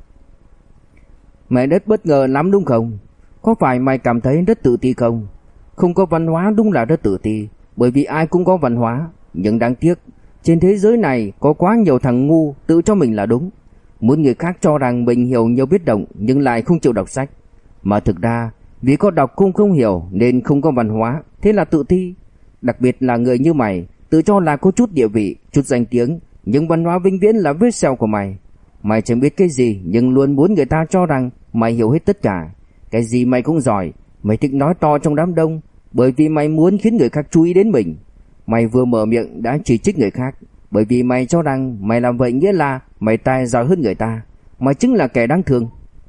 "Mày rất bất ngờ lắm đúng không? Có phải mày cảm thấy rất tự ti không? Không có văn hóa đúng là rất tự ti, bởi vì ai cũng có văn hóa, nhưng đáng tiếc, trên thế giới này có quá nhiều thằng ngu tự cho mình là đúng, muốn người khác cho rằng mình hiểu nhiều biết rộng nhưng lại không chịu đọc sách, mà thực ra vì có đọc cũng không hiểu nên không có văn hóa, thế là tự ti. Đặc biệt là người như mày, tự cho là có chút địa vị, chút danh tiếng, nhưng văn hóa vĩnh viễn là vết sẹo của mày. Mày chẳng biết cái gì nhưng luôn muốn người ta cho rằng mày hiểu hết tất cả. Cái gì mày cũng giỏi, mày thích nói to trong đám đông, bởi vì mày muốn khiến người khác chú ý đến mình. Mày vừa mở miệng đã chỉ trích người khác, bởi vì mày cho rằng mày làm vậy nghĩa là mày tài giỏi hơn người ta, mày chính là kẻ đáng thương."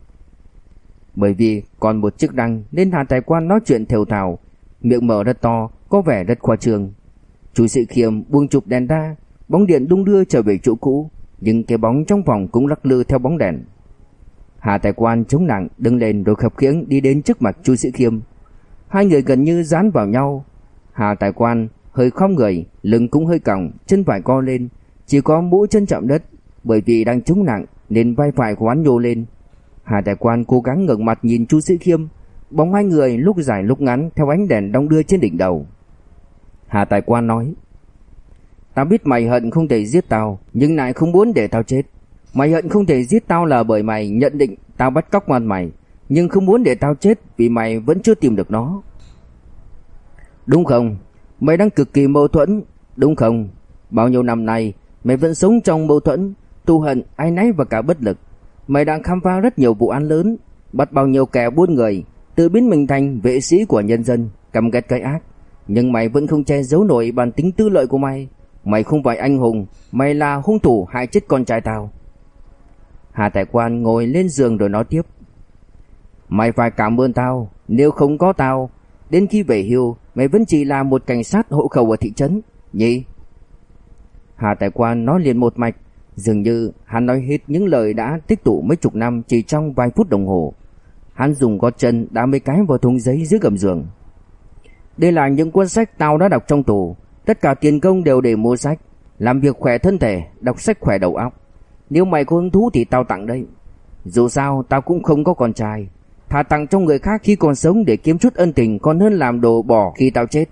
Bởi vì còn một chiếc răng nên Hà Tài Quan nói chuyện thều thào, miệng mở rất to, có vẻ rất khoa trương. Chu Sĩ Khiêm buông chụp đèn ra, bóng điện đung đưa trở về chỗ cũ, nhưng cái bóng trong phòng cũng lắc lư theo bóng đèn. Hà Tài Quan chống nặng đứng lên rồi khập khiễng đi đến trước mặt Chu Sĩ Khiêm. Hai người gần như dán vào nhau. Hà Tài Quan hơi khom người, lưng cũng hơi còng, chân phải co lên, chỉ có mũi chân chạm đất, bởi vì đang chống nặng nên vai phải của hắn nhô lên. Hà Tài Quan cố gắng ngẩng mặt nhìn Chu Sĩ Khiêm, bóng hai người lúc dài lúc ngắn theo ánh đèn đong đưa trên đỉnh đầu. Hà Tài Quan nói: "Tao biết mày hận không thể giết tao, nhưng lại không muốn để tao chết. Mày hận không thể giết tao là bởi mày nhận định tao bắt cóc con mày, nhưng không muốn để tao chết vì mày vẫn chưa tìm được nó. Đúng không? Mày đang cực kỳ mâu thuẫn, đúng không? Bao nhiêu năm nay mày vẫn sống trong mâu thuẫn, thù hận, áy náy và cả bất lực. Mày đang khám phá rất nhiều vụ án lớn, bắt bao nhiêu kẻ buôn người, tự biến mình thành vệ sĩ của nhân dân, căm ghét cái ác, nhưng mày vẫn không che giấu nổi bản tính tư lợi của mày. Mày không phải anh hùng, mày là hung thủ hại chết con trai tao." Hà Tài Quan ngồi lên giường rồi nói tiếp: "Mày phải cảm ơn tao, nếu không có tao, đến khi về hưu mày vẫn chỉ là một cảnh sát hộ khẩu ở thị trấn, nhỉ?" Hà Tài Quan nói liền một mạch, dường như hắn nói hết những lời đã tích tụ mấy chục năm chỉ trong vài phút đồng hồ. Hắn dùng gót chân đá mấy cái vào thùng giấy dưới gầm giường. "Đây là những cuốn sách tao đã đọc trong tù, tất cả tiền công đều để mua sách, làm việc khỏe thân thể, đọc sách khỏe đầu óc. Nếu mày có hứng thú thì tao tặng đây. Dù sao tao cũng không có con trai, thà tặng cho người khác khi còn sống để kiếm chút ân tình còn hơn làm đồ bỏ khi tao chết."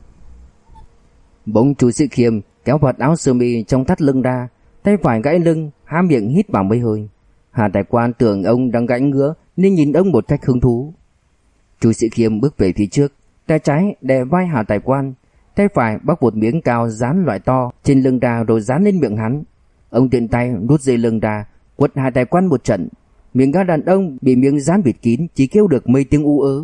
Bỗng Chu Sĩ Khiêm kéo vạt áo sơ mi trong thắt lưng ra, tay phải gãy lưng, há miệng hít vào mấy hơi. Hà Tài Quan tưởng ông đang gãy ngứa nên nhìn ông một cách hứng thú. Chu Sĩ Khiêm bước về phía trước, tay trái đè vai Hà Tài Quan, tay phải bóc một miếng cao dán loại to trên lưng ra rồi dán lên miệng hắn. Ông tiện tay rút dây lưng ra, quật Hà Tài Quan một trận. Miệng gã đàn ông bị miếng dán bịt kín, chỉ kêu được mấy tiếng u ớ.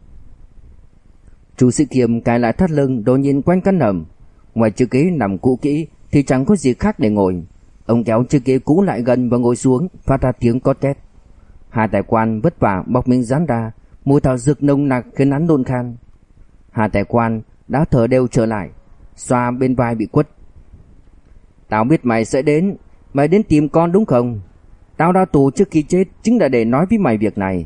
Chu Sĩ Khiêm cài lại thắt lưng rồi nhìn quanh căn hầm. Ngoài chiếc ghế nằm cũ kỹ thì chẳng có gì khác để ngồi. Ông kéo chiếc ghế cũ lại gần và ngồi xuống, phát ra tiếng cót két. Hà Tài Quan vất vả bóc miếng dán ra, mùi thảo dược nồng nặc khiến hắn nôn khan. Hà Tài Quan đã thở đều trở lại, xoa bên vai bị quất. "Tao biết mày sẽ đến, mày đến tìm con đúng không? Tao ra tù trước khi chết chính là để nói với mày việc này.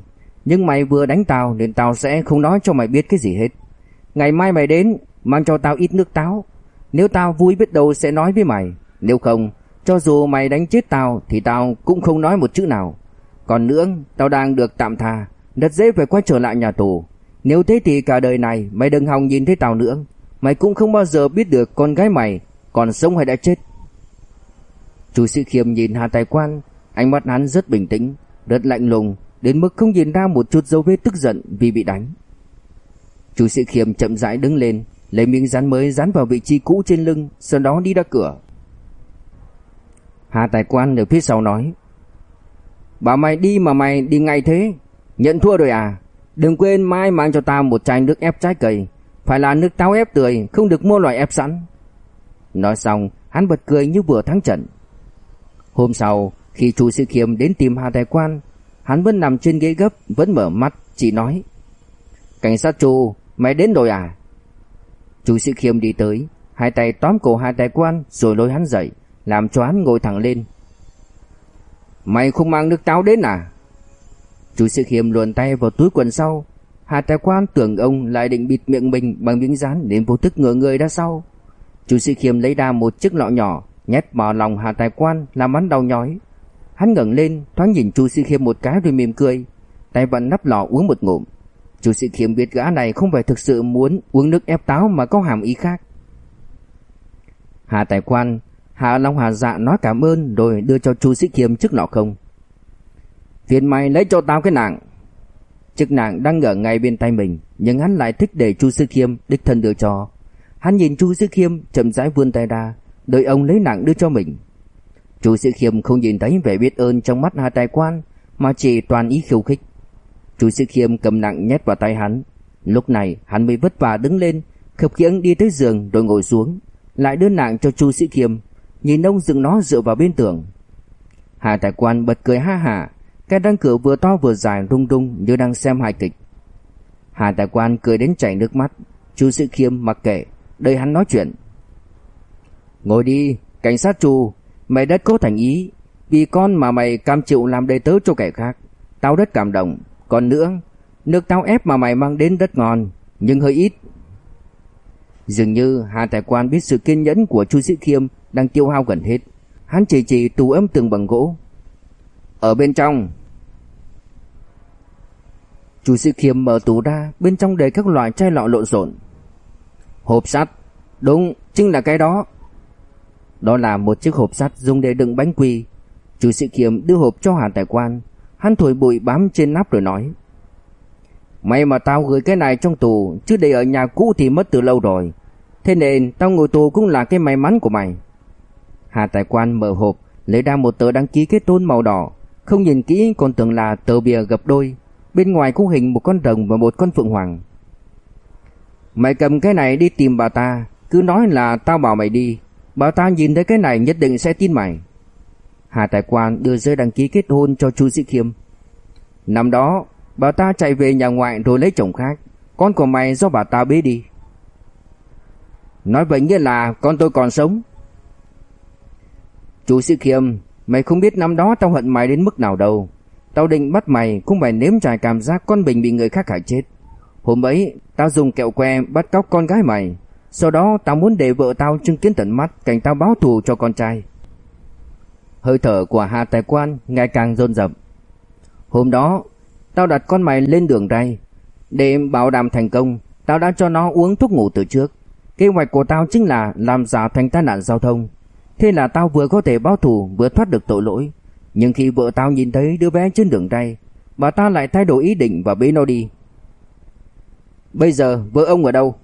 Nhưng mày vừa đánh tao nên tao sẽ không nói cho mày biết cái gì hết. Ngày mai mày đến mang cho tao ít nước táo. Nếu tao vui biết đâu sẽ nói với mày. Nếu không, cho dù mày đánh chết tao thì tao cũng không nói một chữ nào. Còn nữa, tao đang được tạm tha, rất dễ phải quay trở lại nhà tù. Nếu thế thì cả đời này mày đừng hòng nhìn thấy tao nữa. Mày cũng không bao giờ biết được con gái mày còn sống hay đã chết. Chu Sĩ Khiêm nhìn Hà Tài Quan, ánh mắt hắn rất bình tĩnh, rất lạnh lùng, đến mức không nhìn ra một chút dấu vết tức giận vì bị đánh. Chu Sĩ Khiêm chậm rãi đứng lên, lấy miếng dán mới dán vào vị trí cũ trên lưng, sau đó đi ra cửa. Hà Tài Quan ở phía sau nói: "Bảo mày đi mà mày đi ngay thế, nhận thua rồi à? Đừng quên mai mang cho tao một chai nước ép trái cây, phải là nước táo ép tươi, không được mua loại ép sẵn." Nói xong, hắn bật cười như vừa thắng trận. Hôm sau, khi Chu Sĩ Khiêm đến tìm Hà Tài Quan, hắn vẫn nằm trên ghế gấp, vẫn mở mắt, chỉ nói: "Cảnh sát Chu, mày đến rồi à?" Chu Sĩ Khiêm đi tới, hai tay tóm cổ Hà Tài Quan rồi lôi hắn dậy, làm cho hắn ngồi thẳng lên. "Mày không mang nước táo đến à?" Chu Sĩ Khiêm luồn tay vào túi quần sau. Hà Tài Quan tưởng ông lại định bịt miệng mình bằng miếng dán nên vô thức ngửa người ra sau. Chu Sĩ Khiêm lấy ra một chiếc lọ nhỏ, nhét vào lòng Hà Tài Quan làm hắn đau nhói. Hắn ngẩng lên, thoáng nhìn Chu Sĩ Khiêm một cái rồi mỉm cười, tay vẫn nắp lọ uống một ngụm. Chu Sĩ Khiêm biết gã này không phải thực sự muốn uống nước ép táo mà có hàm ý khác. Hà Tài Quan Hà Long Hà Dạ nói cảm ơn rồi đưa cho Chu Sĩ Khiêm chiếc lọ không. "Phiền mày lấy cho tao cái nạng." Chiếc nạng đang ở ngay bên tay mình, nhưng hắn lại thích để Chu Sĩ Khiêm đích thân đưa cho. Hắn nhìn Chu Sĩ Khiêm chậm rãi vươn tay ra, đợi ông lấy nạng đưa cho mình. Chu Sĩ Khiêm không nhìn thấy vẻ biết ơn trong mắt Hà Tài Quan, mà chỉ toàn ý khiêu khích. Chu Sĩ Khiêm cầm nạng nhét vào tay hắn. Lúc này hắn mới vất vả đứng lên, khập khiễng đi tới giường rồi ngồi xuống, lại đưa nạng cho Chu Sĩ Khiêm, nhìn ông dựng nó dựa vào bên tường. Hà Tài Quan bật cười ha hả, cái răng cửa vừa to vừa dài rung rung như đang xem hài kịch. Hà Tài Quan cười đến chảy nước mắt. Chu Sĩ Khiêm mặc kệ, đợi hắn nói chuyện. "Ngồi đi, cảnh sát Chu, mày rất có thành ý, vì con mà mày cam chịu làm đầy tớ cho kẻ khác, tao rất cảm động. Còn nữa, nước táo ép mà mày mang đến rất ngon, nhưng hơi ít." Dường như Hà Tài Quan biết sự kiên nhẫn của Chu Sĩ Khiêm đang tiêu hao gần hết. Hắn chỉ chỉ tủ ấm tường bằng gỗ. "Ở bên trong." Chu Sĩ Khiêm mở tủ ra, bên trong đầy các loại chai lọ lộn xộn. "Hộp sắt, đúng, chính là cái đó." Đó là một chiếc hộp sắt dùng để đựng bánh quy. Chu Sĩ Khiêm đưa hộp cho Hà Tài Quan. Hắn thổi bụi bám trên nắp rồi nói: "May mà tao gửi cái này trong tù, chứ để ở nhà cũ thì mất từ lâu rồi. Thế nên tao ngồi tù cũng là cái may mắn của mày." Hà Tài Quan mở hộp, lấy ra một tờ đăng ký kết hôn màu đỏ. Không nhìn kỹ còn tưởng là tờ bìa gập đôi, bên ngoài có hình một con rồng và một con phượng hoàng. "Mày cầm cái này đi tìm bà ta, cứ nói là tao bảo mày đi. Bà ta nhìn thấy cái này nhất định sẽ tin mày." Hà Tài Quan đưa giấy đăng ký kết hôn cho Chu Sĩ Khiêm. "Năm đó bà ta chạy về nhà ngoại rồi lấy chồng khác, con của mày do bà ta bế đi." "Nói vậy nghĩa là con tôi còn sống?" "Chu Sĩ Khiêm, mày không biết năm đó tao hận mày đến mức nào đâu. Tao định bắt mày cũng phải nếm trải cảm giác con mình bị người khác hại chết. Hôm ấy tao dùng kẹo que bắt cóc con gái mày, sau đó tao muốn để vợ tao chứng kiến tận mắt cảnh tao báo thù cho con trai." Hơi thở của Hà Tài Quan ngày càng dồn dập. "Hôm đó tao đặt con mày lên đường ray. Để bảo đảm thành công, tao đã cho nó uống thuốc ngủ từ trước. Kế hoạch của tao chính là làm giả thành tai nạn giao thông. Thế là tao vừa có thể báo thù vừa thoát được tội lỗi. Nhưng khi vợ tao nhìn thấy đứa bé trên đường ray, bà ta lại thay đổi ý định và bế nó đi." "Bây giờ vợ ông ở đâu?"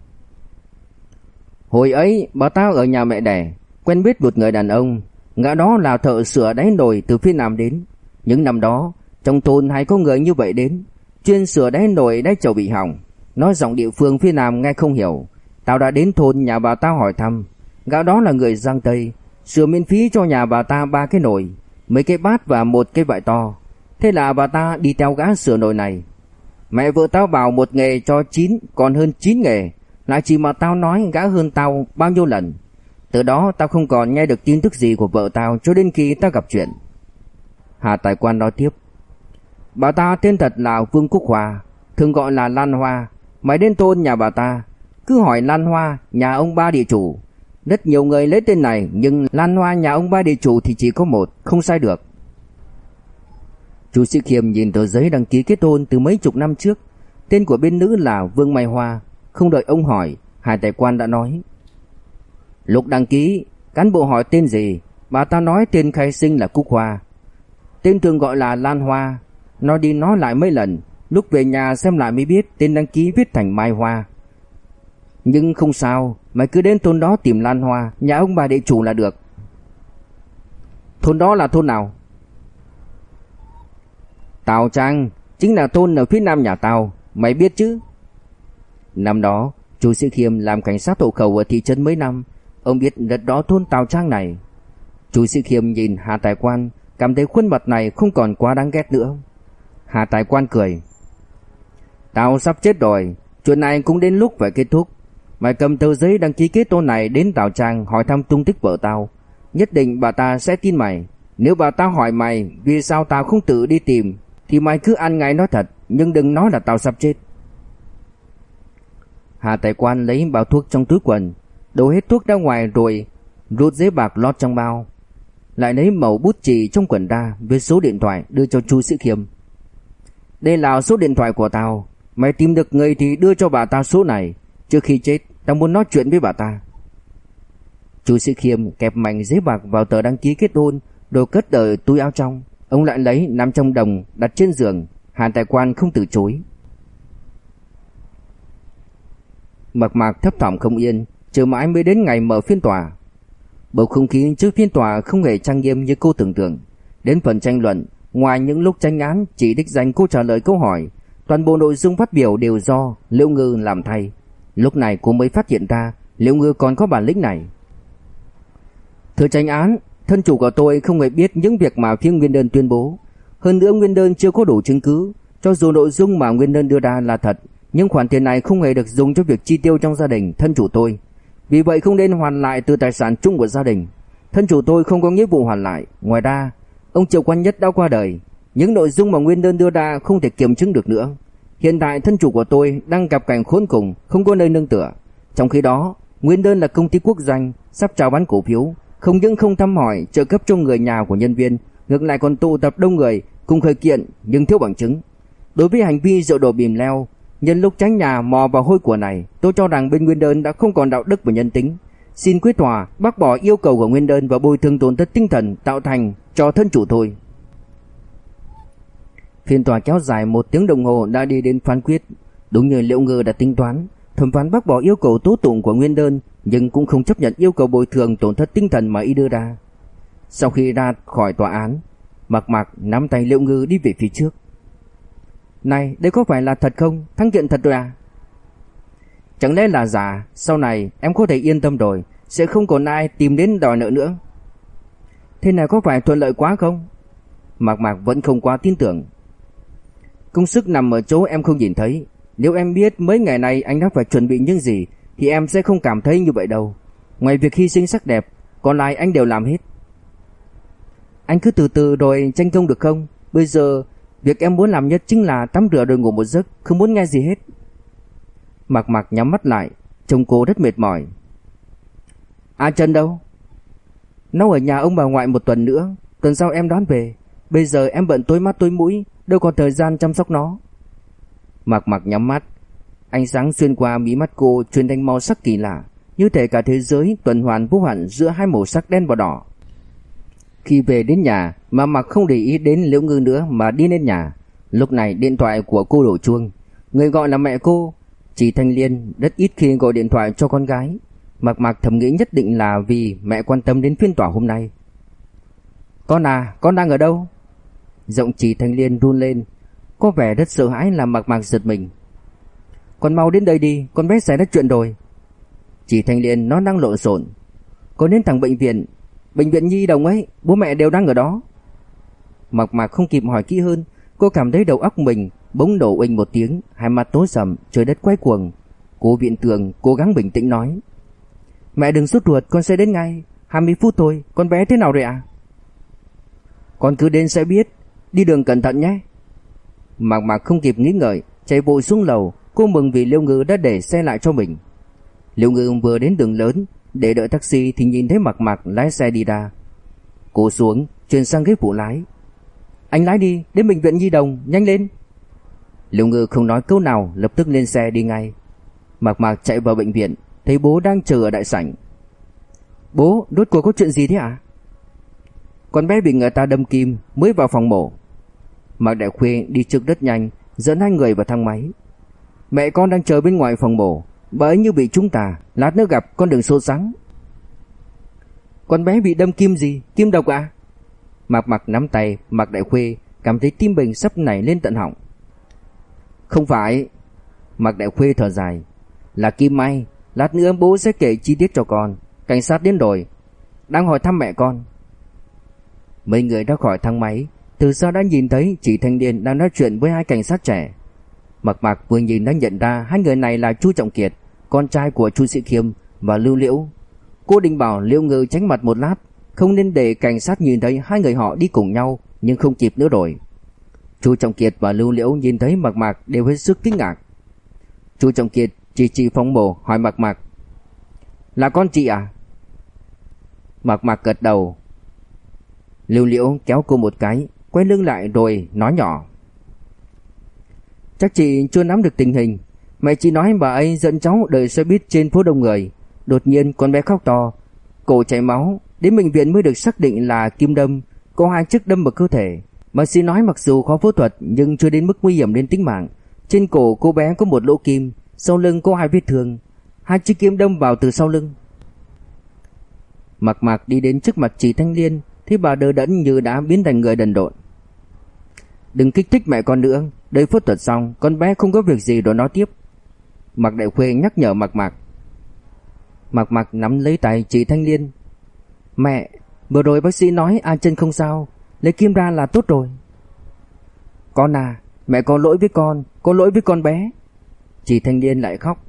"Hồi ấy bà ta ở nhà mẹ đẻ, quen biết một người đàn ông. Gã đó là thợ sửa đáy nồi từ phía Nam đến. Những năm đó trong thôn hay có người như vậy đến, chuyên sửa đáy nồi đáy chậu bị hỏng. Nói giọng địa phương phía Nam nghe không hiểu. Tao đã đến thôn nhà bà ta hỏi thăm. Gã đó là người Giang Tây, sửa miễn phí cho nhà bà ta ba cái nồi, mấy cái bát và một cái vại to. Thế là bà ta đi theo gã sửa nồi này. Mẹ vợ tao bảo một nghề cho chín còn hơn chín nghề, lại chỉ mà tao nói gã hơn tao bao nhiêu lần. Từ đó tao không còn nghe được tin tức gì của vợ tao cho đến khi tao gặp chuyện." Hà Tài Quan nói tiếp: Bà ta tên thật là Vương Cúc Hoa, thường gọi là Lan Hoa. Mày đến thôn nhà bà ta, cứ hỏi Lan Hoa nhà ông ba địa chủ. Rất nhiều người lấy tên này, nhưng Lan Hoa nhà ông ba địa chủ thì chỉ có một, không sai được. Chu Sĩ Khiêm nhìn tờ giấy đăng ký kết hôn từ mấy chục năm trước. Tên của bên nữ là Vương Mai Hoa. Không đợi ông hỏi, Hải Tài Quan đã nói: lúc đăng ký, cán bộ hỏi tên gì, bà ta nói tên khai sinh là Cúc Hoa, tên thường gọi là Lan Hoa. Nói đi nói lại mấy lần, lúc về nhà xem lại mới biết tên đăng ký viết thành Mai Hoa. Nhưng không sao, mày cứ đến thôn đó tìm Lan Hoa nhà ông bà địa chủ là được. Thôn đó là thôn nào? Tào Trang, chính là thôn ở phía nam nhà tao, mày biết chứ? Năm đó, Chu Sĩ Khiêm làm cảnh sát hộ khẩu ở thị trấn mấy năm, ông biết rất rõ thôn Tào Trang này. Chu Sĩ Khiêm nhìn Hà Tài Quan, cảm thấy khuôn mặt này không còn quá đáng ghét nữa. Hà Tài Quan cười: tao sắp chết rồi, chuyện này cũng đến lúc phải kết thúc. Mày cầm tờ giấy đăng ký kết hôn này đến Tào Trang hỏi thăm tung tích vợ tao, nhất định bà ta sẽ tin mày. Nếu bà ta hỏi mày vì sao tao không tự đi tìm, thì mày cứ ăn ngay nói thật, nhưng đừng nói là tao sắp chết. Hà Tài Quan lấy bao thuốc trong túi quần, đổ hết thuốc ra ngoài rồi rút giấy bạc lót trong bao, lại lấy mẩu bút chì trong quần ra, viết số điện thoại đưa cho Chu Sĩ Khiêm. Đây là số điện thoại của tao, mày tìm được người thì đưa cho bà ta số này, trước khi chết tao muốn nói chuyện với bà ta. Chu Sĩ Khiêm kẹp mảnh giấy bạc vào tờ đăng ký kết hôn, rồi cất ở túi áo trong. Ông lại lấy năm trăm đồng đặt trên giường. Hà Tài Quan không từ chối. Mạc Mạc thấp thỏm không yên, chờ mãi mới đến ngày mở phiên tòa. Bầu không khí trước phiên tòa không hề trang nghiêm như cô tưởng tượng. Đến phần tranh luận, ngoài những lúc tranh án chỉ đích danh cô trả lời câu hỏi, toàn bộ nội dung phát biểu đều do Liễu Ngư làm thay. Lúc này cô mới phát hiện ra Liễu Ngư còn có bản lĩnh này. Thưa tranh án, thân chủ của tôi không hề biết những việc mà phía nguyên đơn tuyên bố. Hơn nữa nguyên đơn chưa có đủ chứng cứ. Cho dù nội dung mà nguyên đơn đưa ra là thật, nhưng khoản tiền này không hề được dùng cho việc chi tiêu trong gia đình thân chủ tôi. Vì vậy không nên hoàn lại từ tài sản chung của gia đình. Thân chủ tôi không có nghĩa vụ hoàn lại. Ngoài ra, ông Triệu Quan Nhất đã qua đời. Những nội dung mà nguyên đơn đưa ra không thể kiểm chứng được nữa. Hiện tại thân chủ của tôi đang gặp cảnh khốn cùng, không có nơi nương tựa. Trong khi đó, nguyên đơn là công ty quốc doanh, sắp chào bán cổ phiếu, không những không thăm hỏi trợ cấp cho người nhà của nhân viên, ngược lại còn tụ tập đông người cùng khởi kiện nhưng thiếu bằng chứng. Đối với hành vi dậu đổ bìm leo, nhân lúc tránh nhà mò vào hôi của này, tôi cho rằng bên nguyên đơn đã không còn đạo đức và nhân tính. Xin quý tòa bác bỏ yêu cầu của nguyên đơn và bồi thường tổn thất tinh thần tạo thành cho thân chủ tôi. Phiên tòa kéo dài một tiếng đồng hồ đã đi đến phán quyết. Đúng như Liễu Ngư đã tính toán, thẩm phán bác bỏ yêu cầu tố tụng của nguyên đơn, nhưng cũng không chấp nhận yêu cầu bồi thường tổn thất tinh thần mà y đưa ra. Sau khi ra khỏi tòa án, Mạc Mạc nắm tay Liễu Ngư đi về phía trước. Này, đây có phải là thật không? Thắng kiện thật rồi à? Chẳng lẽ là giả? Sau này em có thể yên tâm rồi, sẽ không còn ai tìm đến đòi nợ nữa. Thế này có phải thuận lợi quá không? Mạc Mạc vẫn không quá tin tưởng. Công sức nằm ở chỗ em không nhìn thấy. Nếu em biết mấy ngày nay anh đã phải chuẩn bị những gì thì em sẽ không cảm thấy như vậy đâu. Ngoài việc hy sinh sắc đẹp, còn lại anh đều làm hết. Anh cứ từ từ rồi tranh công được không? Bây giờ việc em muốn làm nhất chính là tắm rửa rồi ngủ một giấc, không muốn nghe gì hết. Mạc Mạc nhắm mắt lại, trông cô rất mệt mỏi. A Trần đâu? Nó ở nhà ông bà ngoại một tuần nữa, tuần sau em đón về. Bây giờ em bận tối mắt tối mũi, đâu còn thời gian chăm sóc nó. Mạc Mạc nhắm mắt, ánh sáng xuyên qua mí mắt cô truyền thành màu sắc kỳ lạ, như thể cả thế giới tuần hoàn vô hạn giữa hai màu sắc đen và đỏ. Khi về đến nhà, Mạc Mạc không để ý đến Liễu Ngư nữa mà đi lên nhà. Lúc này điện thoại của cô đổ chuông. Người gọi là mẹ cô. Chị Thanh Liên rất ít khi gọi điện thoại cho con gái. Mạc Mạc thầm nghĩ nhất định là vì mẹ quan tâm đến phiên tòa hôm nay. Con à, con đang ở đâu? Giọng chị Thanh Liên run lên, có vẻ rất sợ hãi làm Mạc Mạc giật mình. Con mau đến đây đi, con bé xảy ra chuyện rồi. Chị Thanh Liên nó đang lộn xộn. Con đến thẳng bệnh viện, bệnh viện nhi đồng ấy, bố mẹ đều đang ở đó. Mạc Mạc không kịp hỏi kỹ hơn, cô cảm thấy đầu óc mình bỗng nổ uỳnh một tiếng, hai mắt tối sầm, trời đất quay cuồng. Cô viện tường cố gắng bình tĩnh nói: Mẹ đừng sốt ruột, con sẽ đến ngay, hai mươi phút thôi. Con bé thế nào rồi ạ? À? Con cứ đến sẽ biết, đi đường cẩn thận nhé. Mạc Mạc không kịp nghĩ ngợi, chạy vội xuống lầu. Cô mừng vì Liễu Ngư đã để xe lại cho mình. Liễu Ngư vừa đến đường lớn để đợi taxi thì nhìn thấy Mạc Mạc lái xe đi ra. Cô xuống, chuyển sang ghế phụ lái. Anh lái đi, đến bệnh viện Nhi Đồng, nhanh lên. Liễu Ngư không nói câu nào, lập tức lên xe đi ngay. Mạc Mạc chạy vào bệnh viện, thấy bố đang chờ ở đại sảnh. Bố, rốt cuộc có chuyện gì thế ạ? À? Con bé bị người ta đâm kim, mới vào phòng mổ. Mạc Đại Khuê đi trước rất nhanh, dẫn hai người vào thang máy. Mẹ con đang chờ bên ngoài phòng mổ, bà ấy như bị trúng tà, lát nữa gặp con đừng sốt sắng. Con bé bị đâm kim gì, kim độc à? Mạc Mạc nắm tay Mạc Đại Khuê, cảm thấy tim mình sắp nảy lên tận họng. Không phải. Mạc Đại Khuê thở dài. Là kim may, lát nữa bố sẽ kể chi tiết cho con. Cảnh sát đến rồi, đang hỏi thăm mẹ con. Mấy người đã khỏi thang máy, từ xa đã nhìn thấy chị thanh niên đang nói chuyện với hai cảnh sát trẻ. Mạc Mạc vừa nhìn đã nhận ra hai người này là Chu Trọng Kiệt, con trai của Chu Sĩ Khiêm, và Lưu Liễu. Cô định bảo Liễu Ngư tránh mặt một lát, không nên để cảnh sát nhìn thấy hai người họ đi cùng nhau, nhưng không kịp nữa rồi. Chu Trọng Kiệt và Lưu Liễu nhìn thấy Mạc Mạc đều hết sức kinh ngạc. Chu Trọng Kiệt chỉ chỉ phòng mổ hỏi Mạc Mạc, là con chị à? Mạc Mạc gật đầu. Lưu Liễu kéo cô một cái, quay lưng lại rồi nói nhỏ, chắc chị chưa nắm được tình hình. Mẹ chị nói bà ấy dẫn cháu đợi xe buýt trên phố đông người, đột nhiên con bé khóc to, cổ chảy máu, đến bệnh viện mới được xác định là kim đâm, có hai chiếc đâm vào cơ thể. Bác sĩ nói mặc dù khó phẫu thuật nhưng chưa đến mức nguy hiểm đến tính mạng. Trên cổ cô bé có một lỗ kim, sau lưng có hai vết thương, hai chiếc kim đâm vào từ sau lưng. Mạc Mạc đi đến trước mặt chị Thanh Liên, thấy bà đờ đẫn như đã biến thành người đần độn. Đừng kích thích mẹ con nữa, đợi phẫu thuật xong con bé không có việc gì rồi nói tiếp. Mạc Đại Khuê nhắc nhở Mạc Mạc. Mạc Mạc nắm lấy tay chị Thanh Liên. Mẹ, vừa rồi bác sĩ nói A Chân không sao, lấy kim ra là tốt rồi. Con à, mẹ có lỗi với con, có lỗi với con bé. Chị Thanh Liên lại khóc.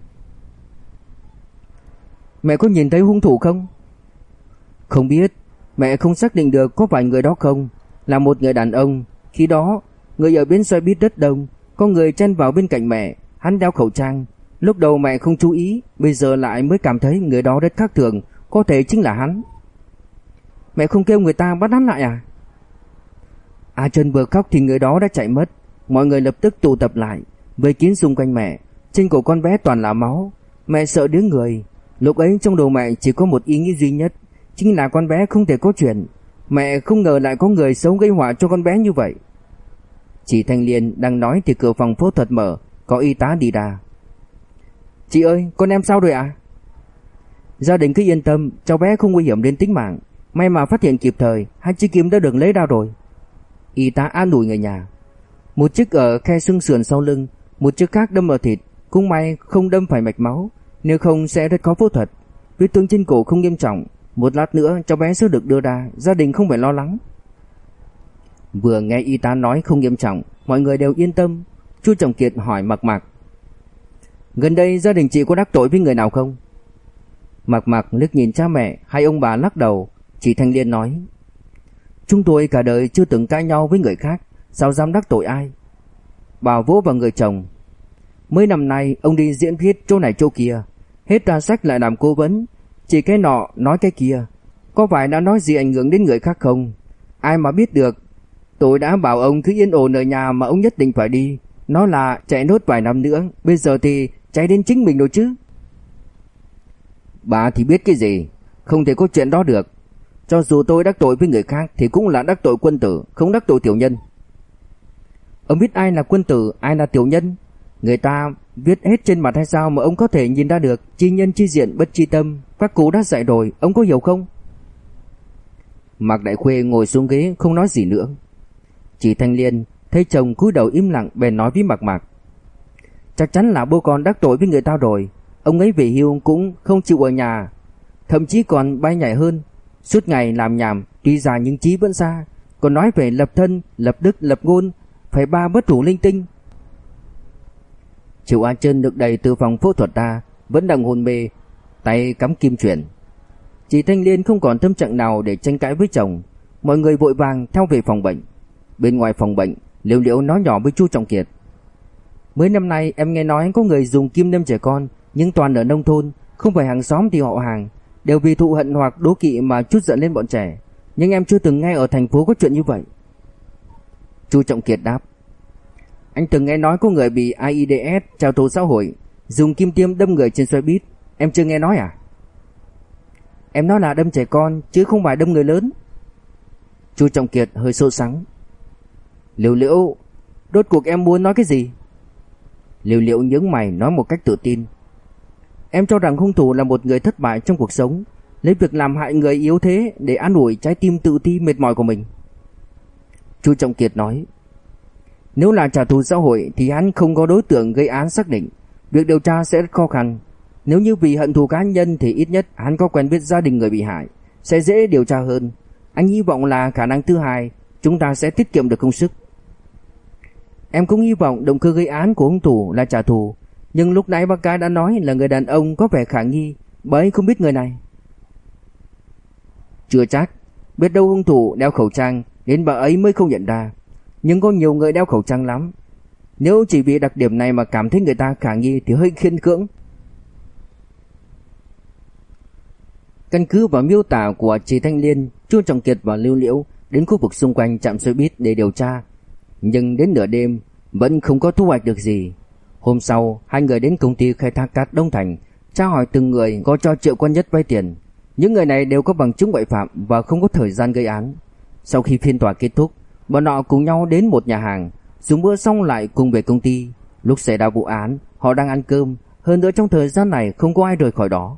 Mẹ có nhìn thấy hung thủ không? Không biết, mẹ không xác định được có phải người đó không. Là một người đàn ông. Khi đó người ở bến xe buýt rất đông, có người chen vào bên cạnh mẹ, hắn đeo khẩu trang. Lúc đầu mẹ không chú ý, bây giờ lại mới cảm thấy người đó rất khác thường, có thể chính là hắn. Mẹ không kêu người ta bắt hắn lại à? A Chân vừa khóc thì người đó đã chạy mất. Mọi người lập tức tụ tập lại, vây kín xung quanh mẹ. Trên cổ con bé toàn là máu. Mẹ sợ đến người. Lúc ấy trong đầu mẹ chỉ có một ý nghĩ duy nhất, chính là con bé không thể có chuyện. Mẹ không ngờ lại có người xấu gây họa cho con bé như vậy. Chị Thanh Liên đang nói thì cửa phòng phẫu thuật mở, có y tá đi ra. Chị ơi, con em sao rồi ạ? À? Gia đình cứ yên tâm, cháu bé không nguy hiểm đến tính mạng. May mà phát hiện kịp thời, hai chiếc kim đã được lấy ra rồi. Y tá an ủi người nhà. Một chiếc ở khe xương sườn sau lưng, một chiếc khác đâm ở thịt. Cũng may không đâm phải mạch máu, nếu không sẽ rất khó phẫu thuật. Vết thương trên cổ không nghiêm trọng, một lát nữa cháu bé sẽ được đưa ra, gia đình không phải lo lắng. Vừa nghe y tá nói không nghiêm trọng, mọi người đều yên tâm. Chu Trọng Kiệt hỏi Mạc Mạc, gần đây gia đình chị có đắc tội với người nào không? Mạc Mạc liếc nhìn cha mẹ, hai ông bà lắc đầu. Chị Thanh Liên nói, chúng tôi cả đời chưa từng cãi nhau với người khác, sao dám đắc tội ai? Bà vỗ vào người chồng. Mấy năm nay ông đi diễn thuyết chỗ này chỗ kia, hết ra sách lại làm cố vấn, chỉ cái nọ nói cái kia, có phải đã nói gì ảnh hưởng đến người khác không? Ai mà biết được. Tôi đã bảo ông cứ yên ổn ở nhà mà ông nhất định phải đi. Nó là chạy nốt vài năm nữa, bây giờ thì chạy đến chính mình rồi chứ. Bà thì biết cái gì, không thể có chuyện đó được. Cho dù tôi đắc tội với người khác thì cũng là đắc tội quân tử, không đắc tội tiểu nhân. Ông biết ai là quân tử, ai là tiểu nhân? Người ta viết hết trên mặt hay sao mà ông có thể nhìn ra được? Chi nhân chi diện bất chi tâm, các cụ đã dạy rồi, ông có hiểu không? Mạc Đại Khuê ngồi xuống ghế không nói gì nữa. Chị Thanh Liên thấy chồng cúi đầu im lặng bèn nói với Mạc Mạc, chắc chắn là bố con đắc tội với người ta rồi. Ông ấy về hưu cũng không chịu ở nhà, thậm chí còn bay nhảy hơn, suốt ngày làm nhảm, tuy già nhưng chí vẫn xa, còn nói về lập thân, lập đức, lập ngôn, phải ba bất thủ linh tinh. Triệu A Chân được đẩy từ phòng phẫu thuật ra, vẫn đang hôn mê, tay cắm kim chuyển. Chị Thanh Liên không còn tâm trạng nào để tranh cãi với chồng. Mọi người vội vàng theo về phòng bệnh. Bên ngoài phòng bệnh, Liễu Liễu nói nhỏ với Chu Trọng Kiệt. Mấy năm nay em nghe nói có người dùng kim đâm trẻ con, nhưng toàn ở nông thôn, không phải hàng xóm thì họ hàng, đều vì thù hận hoặc đố kỵ mà trút giận lên bọn trẻ. Nhưng em chưa từng nghe ở thành phố có chuyện như vậy. Chu Trọng Kiệt đáp. Anh từng nghe nói có người bị a i đê ét trào tù xã hội, dùng kim tiêm đâm người trên xe buýt. Em chưa nghe nói à? Em nói là đâm trẻ con chứ không phải đâm người lớn. Chu Trọng Kiệt hơi sốt sắng. Liễu Liễu, rốt cuộc em muốn nói cái gì? Liễu Liễu nhướng mày nói một cách tự tin. Em cho rằng hung thủ là một người thất bại trong cuộc sống, lấy việc làm hại người yếu thế để an ủi trái tim tự ti mệt mỏi của mình. Chu Trọng Kiệt nói. Nếu là trả thù xã hội thì hắn không có đối tượng gây án xác định, việc điều tra sẽ rất khó khăn. Nếu như vì hận thù cá nhân thì ít nhất hắn có quen biết gia đình người bị hại, sẽ dễ điều tra hơn. Anh hy vọng là khả năng thứ hai, chúng ta sẽ tiết kiệm được công sức. Em cũng hy vọng động cơ gây án của hung thủ là trả thù, nhưng lúc nãy bác cái đã nói là người đàn ông có vẻ khả nghi, bởi ấy không biết người này. Chưa chắc, biết đâu hung thủ đeo khẩu trang đến bà ấy mới không nhận ra, nhưng có nhiều người đeo khẩu trang lắm. Nếu chỉ vì đặc điểm này mà cảm thấy người ta khả nghi thì hơi khiên cưỡng. Căn cứ vào miêu tả của Trì Thanh Liên, Chu Trọng Kiệt và Liễu Liễu đến khu vực xung quanh trạm xe buýt để điều tra, nhưng đến nửa đêm vẫn không có thu hoạch được gì. Hôm sau, hai người đến công ty khai thác cát Đông Thành, tra hỏi từng người có cho Triệu Quan Nhất vay tiền. Những người này đều có bằng chứng ngoại phạm và không có thời gian gây án. Sau khi phiên tòa kết thúc, bọn họ cùng nhau đến một nhà hàng, dùng bữa xong lại cùng về công ty. Lúc xảy ra vụ án, họ đang ăn cơm, hơn nữa trong thời gian này không có ai rời khỏi đó.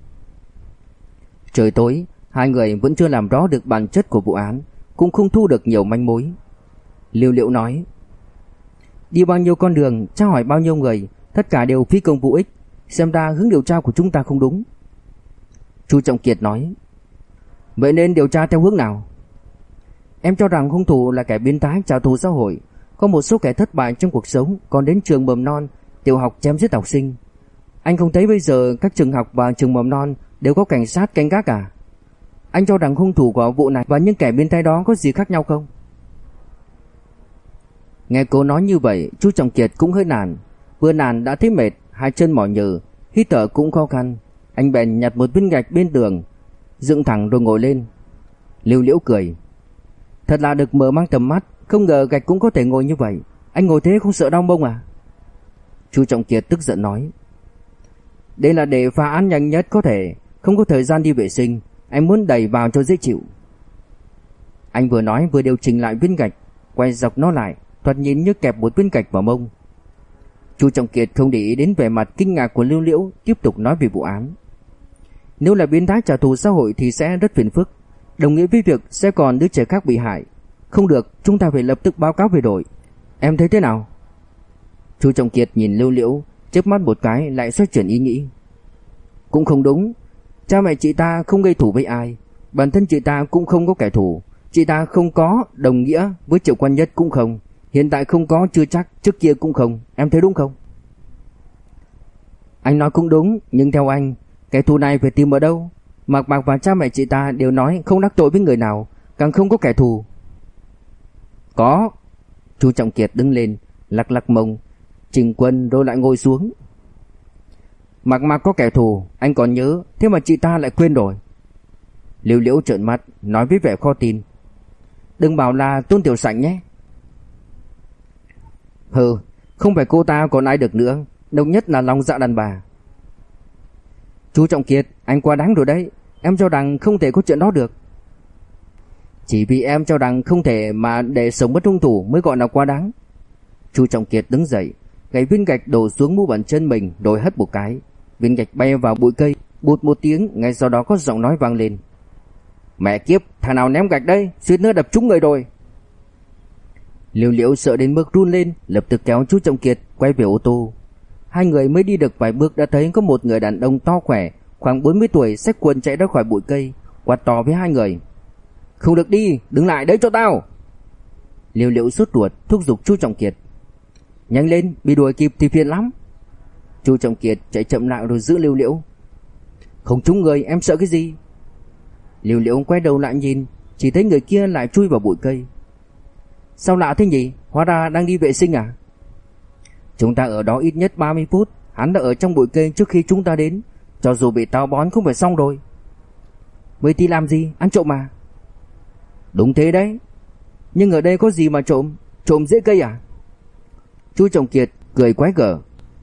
Trời tối, hai người vẫn chưa làm rõ được bản chất của vụ án, cũng không thu được nhiều manh mối. Liễu Liễu nói. Đi bao nhiêu con đường, tra hỏi bao nhiêu người, tất cả đều phi công vô ích, xem ra hướng điều tra của chúng ta không đúng. Chu Trọng Kiệt nói. Vậy nên điều tra theo hướng nào? Em cho rằng hung thủ là kẻ biến thái trả thù xã hội, có một số kẻ thất bại trong cuộc sống còn đến trường mầm non, tiểu học chém giết học sinh. Anh không thấy bây giờ các trường học và trường mầm non đều có cảnh sát canh gác à? Anh cho rằng hung thủ của vụ này và những kẻ biến thái đó có gì khác nhau không? Nghe cô nói như vậy, Chu Trọng Kiệt cũng hơi nản. Vừa nản đã thấy mệt, hai chân mỏi nhừ, hít thở cũng khó khăn. Anh bèn nhặt một viên gạch bên tường, dựng thẳng rồi ngồi lên. Liễu Liễu cười. Thật là được mở mang tầm mắt, không ngờ gạch cũng có thể ngồi như vậy. Anh ngồi thế không sợ đau mông à? Chu Trọng Kiệt tức giận nói. Đây là để phá án nhanh nhất có thể, không có thời gian đi vệ sinh, anh muốn đẩy vào cho dễ chịu. Anh vừa nói vừa điều chỉnh lại viên gạch, quay dọc nó lại, thoạt nhìn như kẹp một viên gạch vào mông. Chu Trọng Kiệt không để ý đến vẻ mặt kinh ngạc của Liễu Liễu, tiếp tục nói về vụ án. Nếu là biến thái trả thù xã hội thì sẽ rất phiền phức, đồng nghĩa với việc sẽ còn đứa trẻ khác bị hại. Không được, chúng ta phải lập tức báo cáo về đội. Em thấy thế nào? Chu Trọng Kiệt nhìn Liễu Liễu, chớp mắt một cái lại xoay chuyển ý nghĩ. Cũng không đúng, cha mẹ chị ta không gây thù với ai, bản thân chị ta cũng không có kẻ thù. Chị ta không có đồng nghĩa với Triệu Quan Nhất cũng không, hiện tại không có chưa chắc, trước kia cũng không. Em thấy đúng không? Anh nói cũng đúng, nhưng theo anh, kẻ thù này phải tìm ở đâu? Mạc Mạc và cha mẹ chị ta đều nói không đắc tội với người nào, càng không có kẻ thù. Có. Chu Trọng Kiệt đứng lên, lắc lắc mông, chỉnh quân rồi lại ngồi xuống. Mạc Mạc có kẻ thù, anh còn nhớ, thế mà chị ta lại quên rồi. Liễu Liễu trợn mắt, nói với vẻ khó tin. Đừng bảo là Tôn Tiểu Sảnh nhé. Hừ, không phải cô ta còn ai được nữa, độc nhất là lòng dạ đàn bà. Chu Trọng Kiệt, anh quá đáng rồi đấy, em cho rằng không thể có chuyện đó được. Chỉ vì em cho rằng không thể mà để sống mất hung thủ mới gọi là quá đáng. Chu Trọng Kiệt đứng dậy, gãy viên gạch đổ xuống mu bàn chân mình rồi hất một cái. Viên gạch bay vào bụi cây, bụt một tiếng, ngay sau đó có giọng nói vang lên. Mẹ kiếp, thằng nào ném gạch đây, suýt nữa đập trúng người rồi. Liễu Liễu sợ đến mức run lên, lập tức kéo Chu Trọng Kiệt quay về ô tô. Hai người mới đi được vài bước đã thấy có một người đàn ông to khỏe, khoảng bốn mươi tuổi, xách quần chạy ra khỏi bụi cây, quát to với hai người. Không được đi, đứng lại đấy cho tao. Liễu Liễu sốt ruột thúc giục Chu Trọng Kiệt. Nhanh lên, bị đuổi kịp thì phiền lắm. Chu Trọng Kiệt chạy chậm lại rồi giữ Liễu Liễu. Không trúng người, em sợ cái gì? Liễu Liễu quay đầu lại nhìn, chỉ thấy người kia lại chui vào bụi cây. Sao lạ thế nhỉ? Hóa ra đang đi vệ sinh à? Chúng ta ở đó ít nhất ba mươi phút. Hắn đã ở trong bụi cây trước khi chúng ta đến. Cho dù bị táo bón cũng phải xong rồi. Vậy thì làm gì? Ăn trộm à? Đúng thế đấy. Nhưng ở đây có gì mà trộm? Trộm rễ cây à? Chú Trọng Kiệt cười quái gở.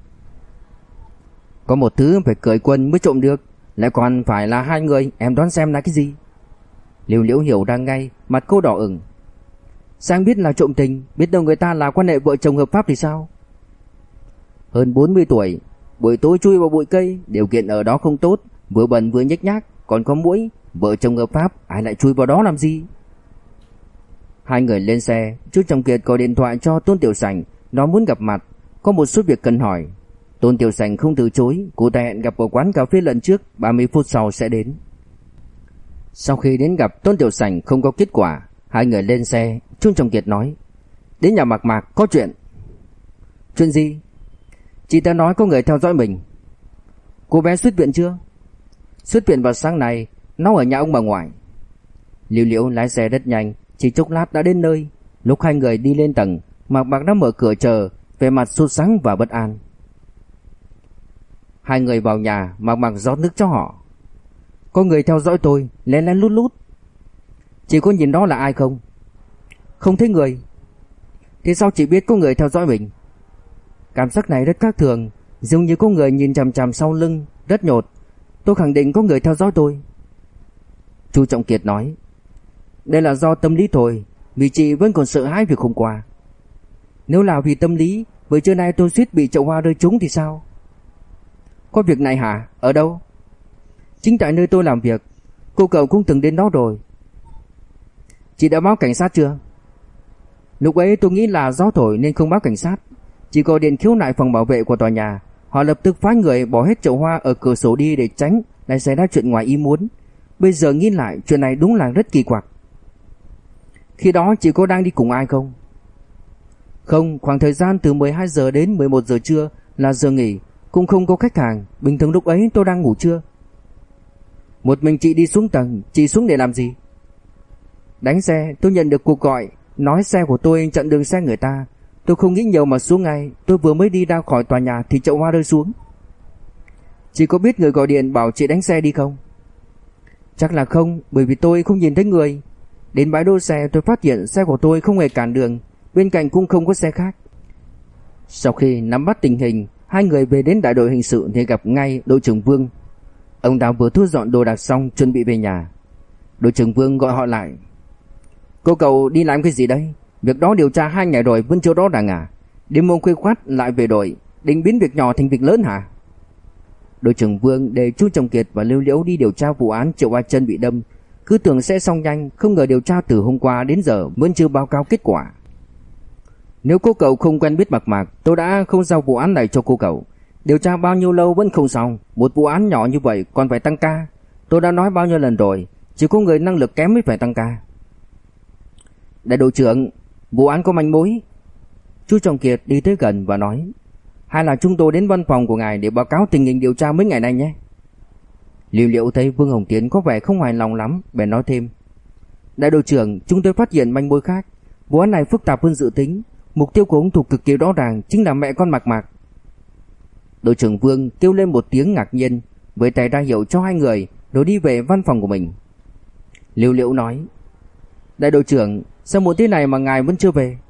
Có một thứ phải cởi quần mới trộm được, lại còn phải là hai người. Em đoán xem là cái gì? Liễu Liễu hiểu ra ngay, mặt cô đỏ ửng. Sang biết là trộm tình, biết đâu người ta là quan hệ vợ chồng hợp pháp thì sao? Hơn bốn mươi tuổi, buổi tối chui vào bụi cây, điều kiện ở đó không tốt, vừa bẩn vừa nhếch nhác, còn có muỗi. Vợ chồng hợp pháp, ai lại chui vào đó làm gì? Hai người lên xe. Chú Trọng Kiệt gọi điện thoại cho Tôn Tiểu Sảnh, nó muốn gặp mặt, có một số việc cần hỏi. Tôn Tiểu Sảnh không từ chối, cô ta hẹn gặp ở quán cà phê lần trước, ba mươi phút sau sẽ đến. Sau khi đến gặp Tôn Tiểu Sảnh không có kết quả, hai người lên xe. Chú Trọng Kiệt nói: Đến nhà Mạc Mạc có chuyện. Chuyện gì? Chị ta nói có người theo dõi mình. Cô bé xuất viện chưa? Xuất viện vào sáng nay, nó ở nhà ông bà ngoại. Liễu Liễu lái xe rất nhanh, chỉ chốc lát đã đến nơi. Lúc hai người đi lên tầng, Mạc Mạc đã mở cửa chờ, vẻ mặt sốt sắng và bất an. Hai người vào nhà, Mạc Mạc rót nước cho họ. Có người theo dõi tôi, lén lén lút lút. Chị có nhìn đó là ai không? Không thấy người. Thế sao chị biết có người theo dõi mình? Cảm giác này rất khác thường, giống như có người nhìn chằm chằm sau lưng, rất nhột. Tôi khẳng định có người theo dõi tôi. Chú Trọng Kiệt nói: Đây là do tâm lý thôi, vì chị vẫn còn sợ hãi việc hôm qua. Nếu là vì tâm lý, buổi trưa nay tôi suýt bị chậu hoa rơi trúng thì sao? Có việc này hả? Ở đâu? Chính tại nơi tôi làm việc. Cô cậu cũng từng đến đó rồi. Chị đã báo cảnh sát chưa? Lúc ấy tôi nghĩ là gió thổi nên không báo cảnh sát. Chỉ gọi điện khiếu nại phòng bảo vệ của tòa nhà. Họ lập tức phái người bỏ hết chậu hoa ở cửa sổ đi để tránh lại xảy ra chuyện ngoài ý muốn. Bây giờ nghĩ lại, chuyện này đúng là rất kỳ quặc. Khi đó chị có đang đi cùng ai không? Không, khoảng thời gian từ mười hai giờ đến mười một giờ trưa là giờ nghỉ, cũng không có khách hàng. Bình thường lúc ấy tôi đang ngủ trưa. Một mình chị đi xuống tầng. Chị xuống để làm gì? Đánh xe. Tôi nhận được cuộc gọi nói xe của tôi chặn đường xe người ta. Tôi không nghĩ nhiều mà xuống ngay. Tôi vừa mới đi ra khỏi tòa nhà thì chậu hoa rơi xuống. Chị có biết người gọi điện bảo chị đánh xe đi không? Chắc là không, bởi vì tôi không nhìn thấy người. Đến bãi đỗ xe tôi phát hiện xe của tôi không hề cản đường, bên cạnh cũng không có xe khác. Sau khi nắm bắt tình hình, hai người về đến đại đội hình sự thì gặp ngay đội trưởng Vương. Ông ta vừa thu dọn đồ đạc xong chuẩn bị về nhà. Đội trưởng Vương gọi họ lại. Cô cậu đi làm cái gì đây? Việc đó điều tra hai ngày rồi vẫn chưa rõ ràng à? Đêm hôm khuya khoắt lại về đội, định biến việc nhỏ thành việc lớn hả? Đội trưởng Vương để chú Trọng Kiệt và Liễu Liễu đi điều tra vụ án Triệu A Chân bị đâm, cứ tưởng sẽ xong nhanh, không ngờ điều tra từ hôm qua đến giờ vẫn chưa báo cáo kết quả. Nếu cô cậu không quen biết Mạc Mạc, tôi đã không giao vụ án này cho cô cậu. Điều tra bao nhiêu lâu vẫn không xong, một vụ án nhỏ như vậy còn phải tăng ca. Tôi đã nói bao nhiêu lần rồi, chỉ có người năng lực kém mới phải tăng ca. Đại đội trưởng, vụ án có manh mối. Chú Trọng Kiệt đi tới gần và nói: Hay là chúng tôi đến văn phòng của ngài để báo cáo tình hình điều tra mấy ngày nay nhé. Liễu Liễu thấy Vương Hồng Tiến có vẻ không hài lòng lắm, bèn nói thêm: Đại đội trưởng, chúng tôi phát hiện manh mối khác. Vụ án này phức tạp hơn dự tính. Mục tiêu của hung thủ cực kỳ rõ ràng, chính là mẹ con Mạc Mạc. Đội trưởng Vương kêu lên một tiếng ngạc nhiên, với tay ra hiệu cho hai người, rồi đi về văn phòng của mình. Liễu Liễu nói: Đại đội trưởng, sao một thế này mà ngài vẫn chưa về?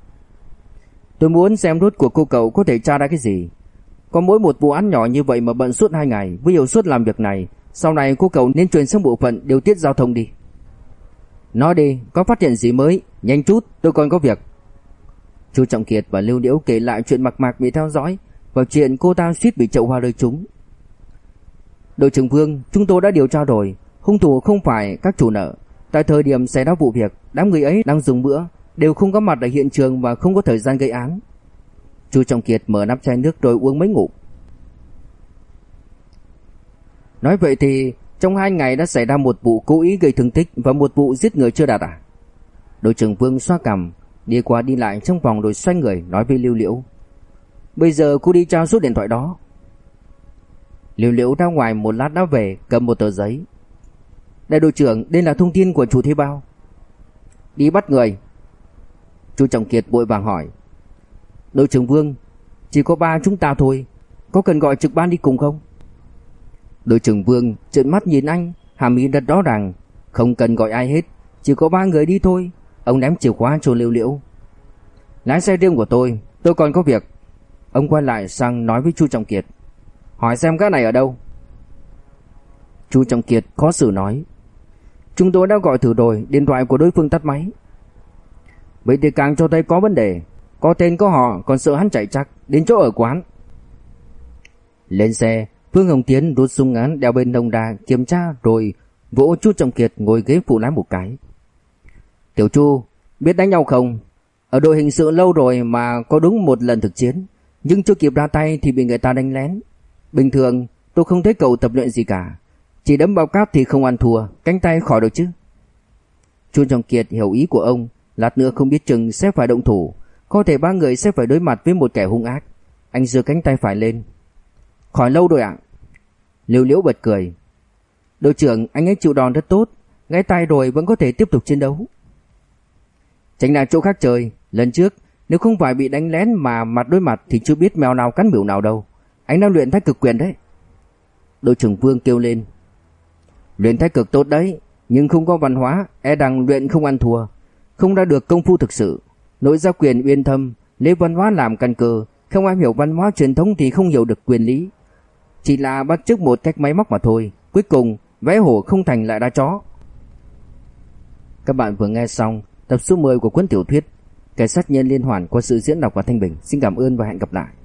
Tôi muốn xem rốt của cô cậu có thể tra ra cái gì. Có mỗi một vụ án nhỏ như vậy mà bận suốt hai ngày với hiệu suất làm việc này, sau này cô cậu nên chuyển sang bộ phận điều tiết giao thông đi. Nói đi, có phát hiện gì mới, nhanh chút, tôi còn có việc. Chú Trọng Kiệt và Liễu Liễu kể lại chuyện Mạc Mạc bị theo dõi và chuyện cô ta suýt bị chậu hoa rơi trúng. Đội trưởng Vương, chúng tôi đã điều tra rồi, hung thủ không phải các chủ nợ. Tại thời điểm xảy ra vụ việc, đám người ấy đang dùng bữa, đều không có mặt ở hiện trường và không có thời gian gây án. Chú Trọng Kiệt mở nắp chai nước rồi uống mấy ngụm. Nói vậy thì trong hai ngày đã xảy ra một vụ cố ý gây thương tích và một vụ giết người chưa đạt à? Đội trưởng Vương xoa cằm, đi qua đi lại trong phòng rồi xoay người nói với Liễu Liễu: Bây giờ cô đi trao số điện thoại đó. Liễu Liễu ra ngoài một lát đã về, cầm một tờ giấy. Đại đội trưởng, đây là thông tin của chủ thuê bao. Đi bắt người. Chu Trọng Kiệt vội vàng hỏi. Đội trưởng Vương, chỉ có ba chúng ta thôi, có cần gọi trực ban đi cùng không? Đội trưởng Vương trợn mắt nhìn anh, hàm ý rất rõ ràng. Không cần gọi ai hết, chỉ có ba người đi thôi. Ông ném chìa khóa cho Liễu Liễu. Lái xe riêng của tôi, tôi còn có việc. Ông quay lại sang nói với Chu Trọng Kiệt. Hỏi xem cái này ở đâu? Chu Trọng Kiệt khó xử nói. Chúng tôi đã gọi thử rồi, điện thoại của đối phương tắt máy. Vậy thì càng cho thấy có vấn đề. Có tên có họ, còn sợ hắn chạy chắc đến chỗ ở quán. Lên xe, Phương Hồng Tiến rút súng ngắn đeo bên hông ra kiểm tra rồi vỗ Chu Trọng Kiệt ngồi ghế phụ lái một cái. Tiểu Chu, biết đánh nhau không? Ở đội hình sự lâu rồi mà có đúng một lần thực chiến, nhưng chưa kịp ra tay thì bị người ta đánh lén. Bình thường tôi không thấy cậu tập luyện gì cả, chỉ đấm bao cát thì không ăn thua, cánh tay khỏi được chứ? Chu Trọng Kiệt hiểu ý của ông, lát nữa không biết chừng sẽ phải động thủ, có thể ba người sẽ phải đối mặt với một kẻ hung ác. Anh giơ cánh tay phải lên. Khỏi lâu rồi ạ. Liễu Liễu bật cười. Đội trưởng, anh ấy chịu đòn rất tốt, gãy tay rồi vẫn có thể tiếp tục chiến đấu. Tránh ra chỗ khác chơi, lần trước nếu không phải bị đánh lén mà mặt đối mặt thì chưa biết mèo nào cắn mèo nào đâu. Anh đang luyện thái cực quyền đấy. Đội trưởng Vương kêu lên. Luyện thái cực tốt đấy, nhưng không có văn hóa, e rằng luyện không ăn thua, không ra được công phu thực sự. Nội gia quyền uyên thâm, lấy văn hóa làm căn cơ, không ai hiểu văn hóa truyền thống thì không hiểu được quyền lý. Chỉ là bắt chước một cách máy móc mà thôi, cuối cùng vẽ hổ không thành lại đá chó. Các bạn vừa nghe xong tập số mười của cuốn tiểu thuyết Cảnh sát nhân liên hoàn qua sự diễn đọc của Thanh Bình. Xin cảm ơn và hẹn gặp lại.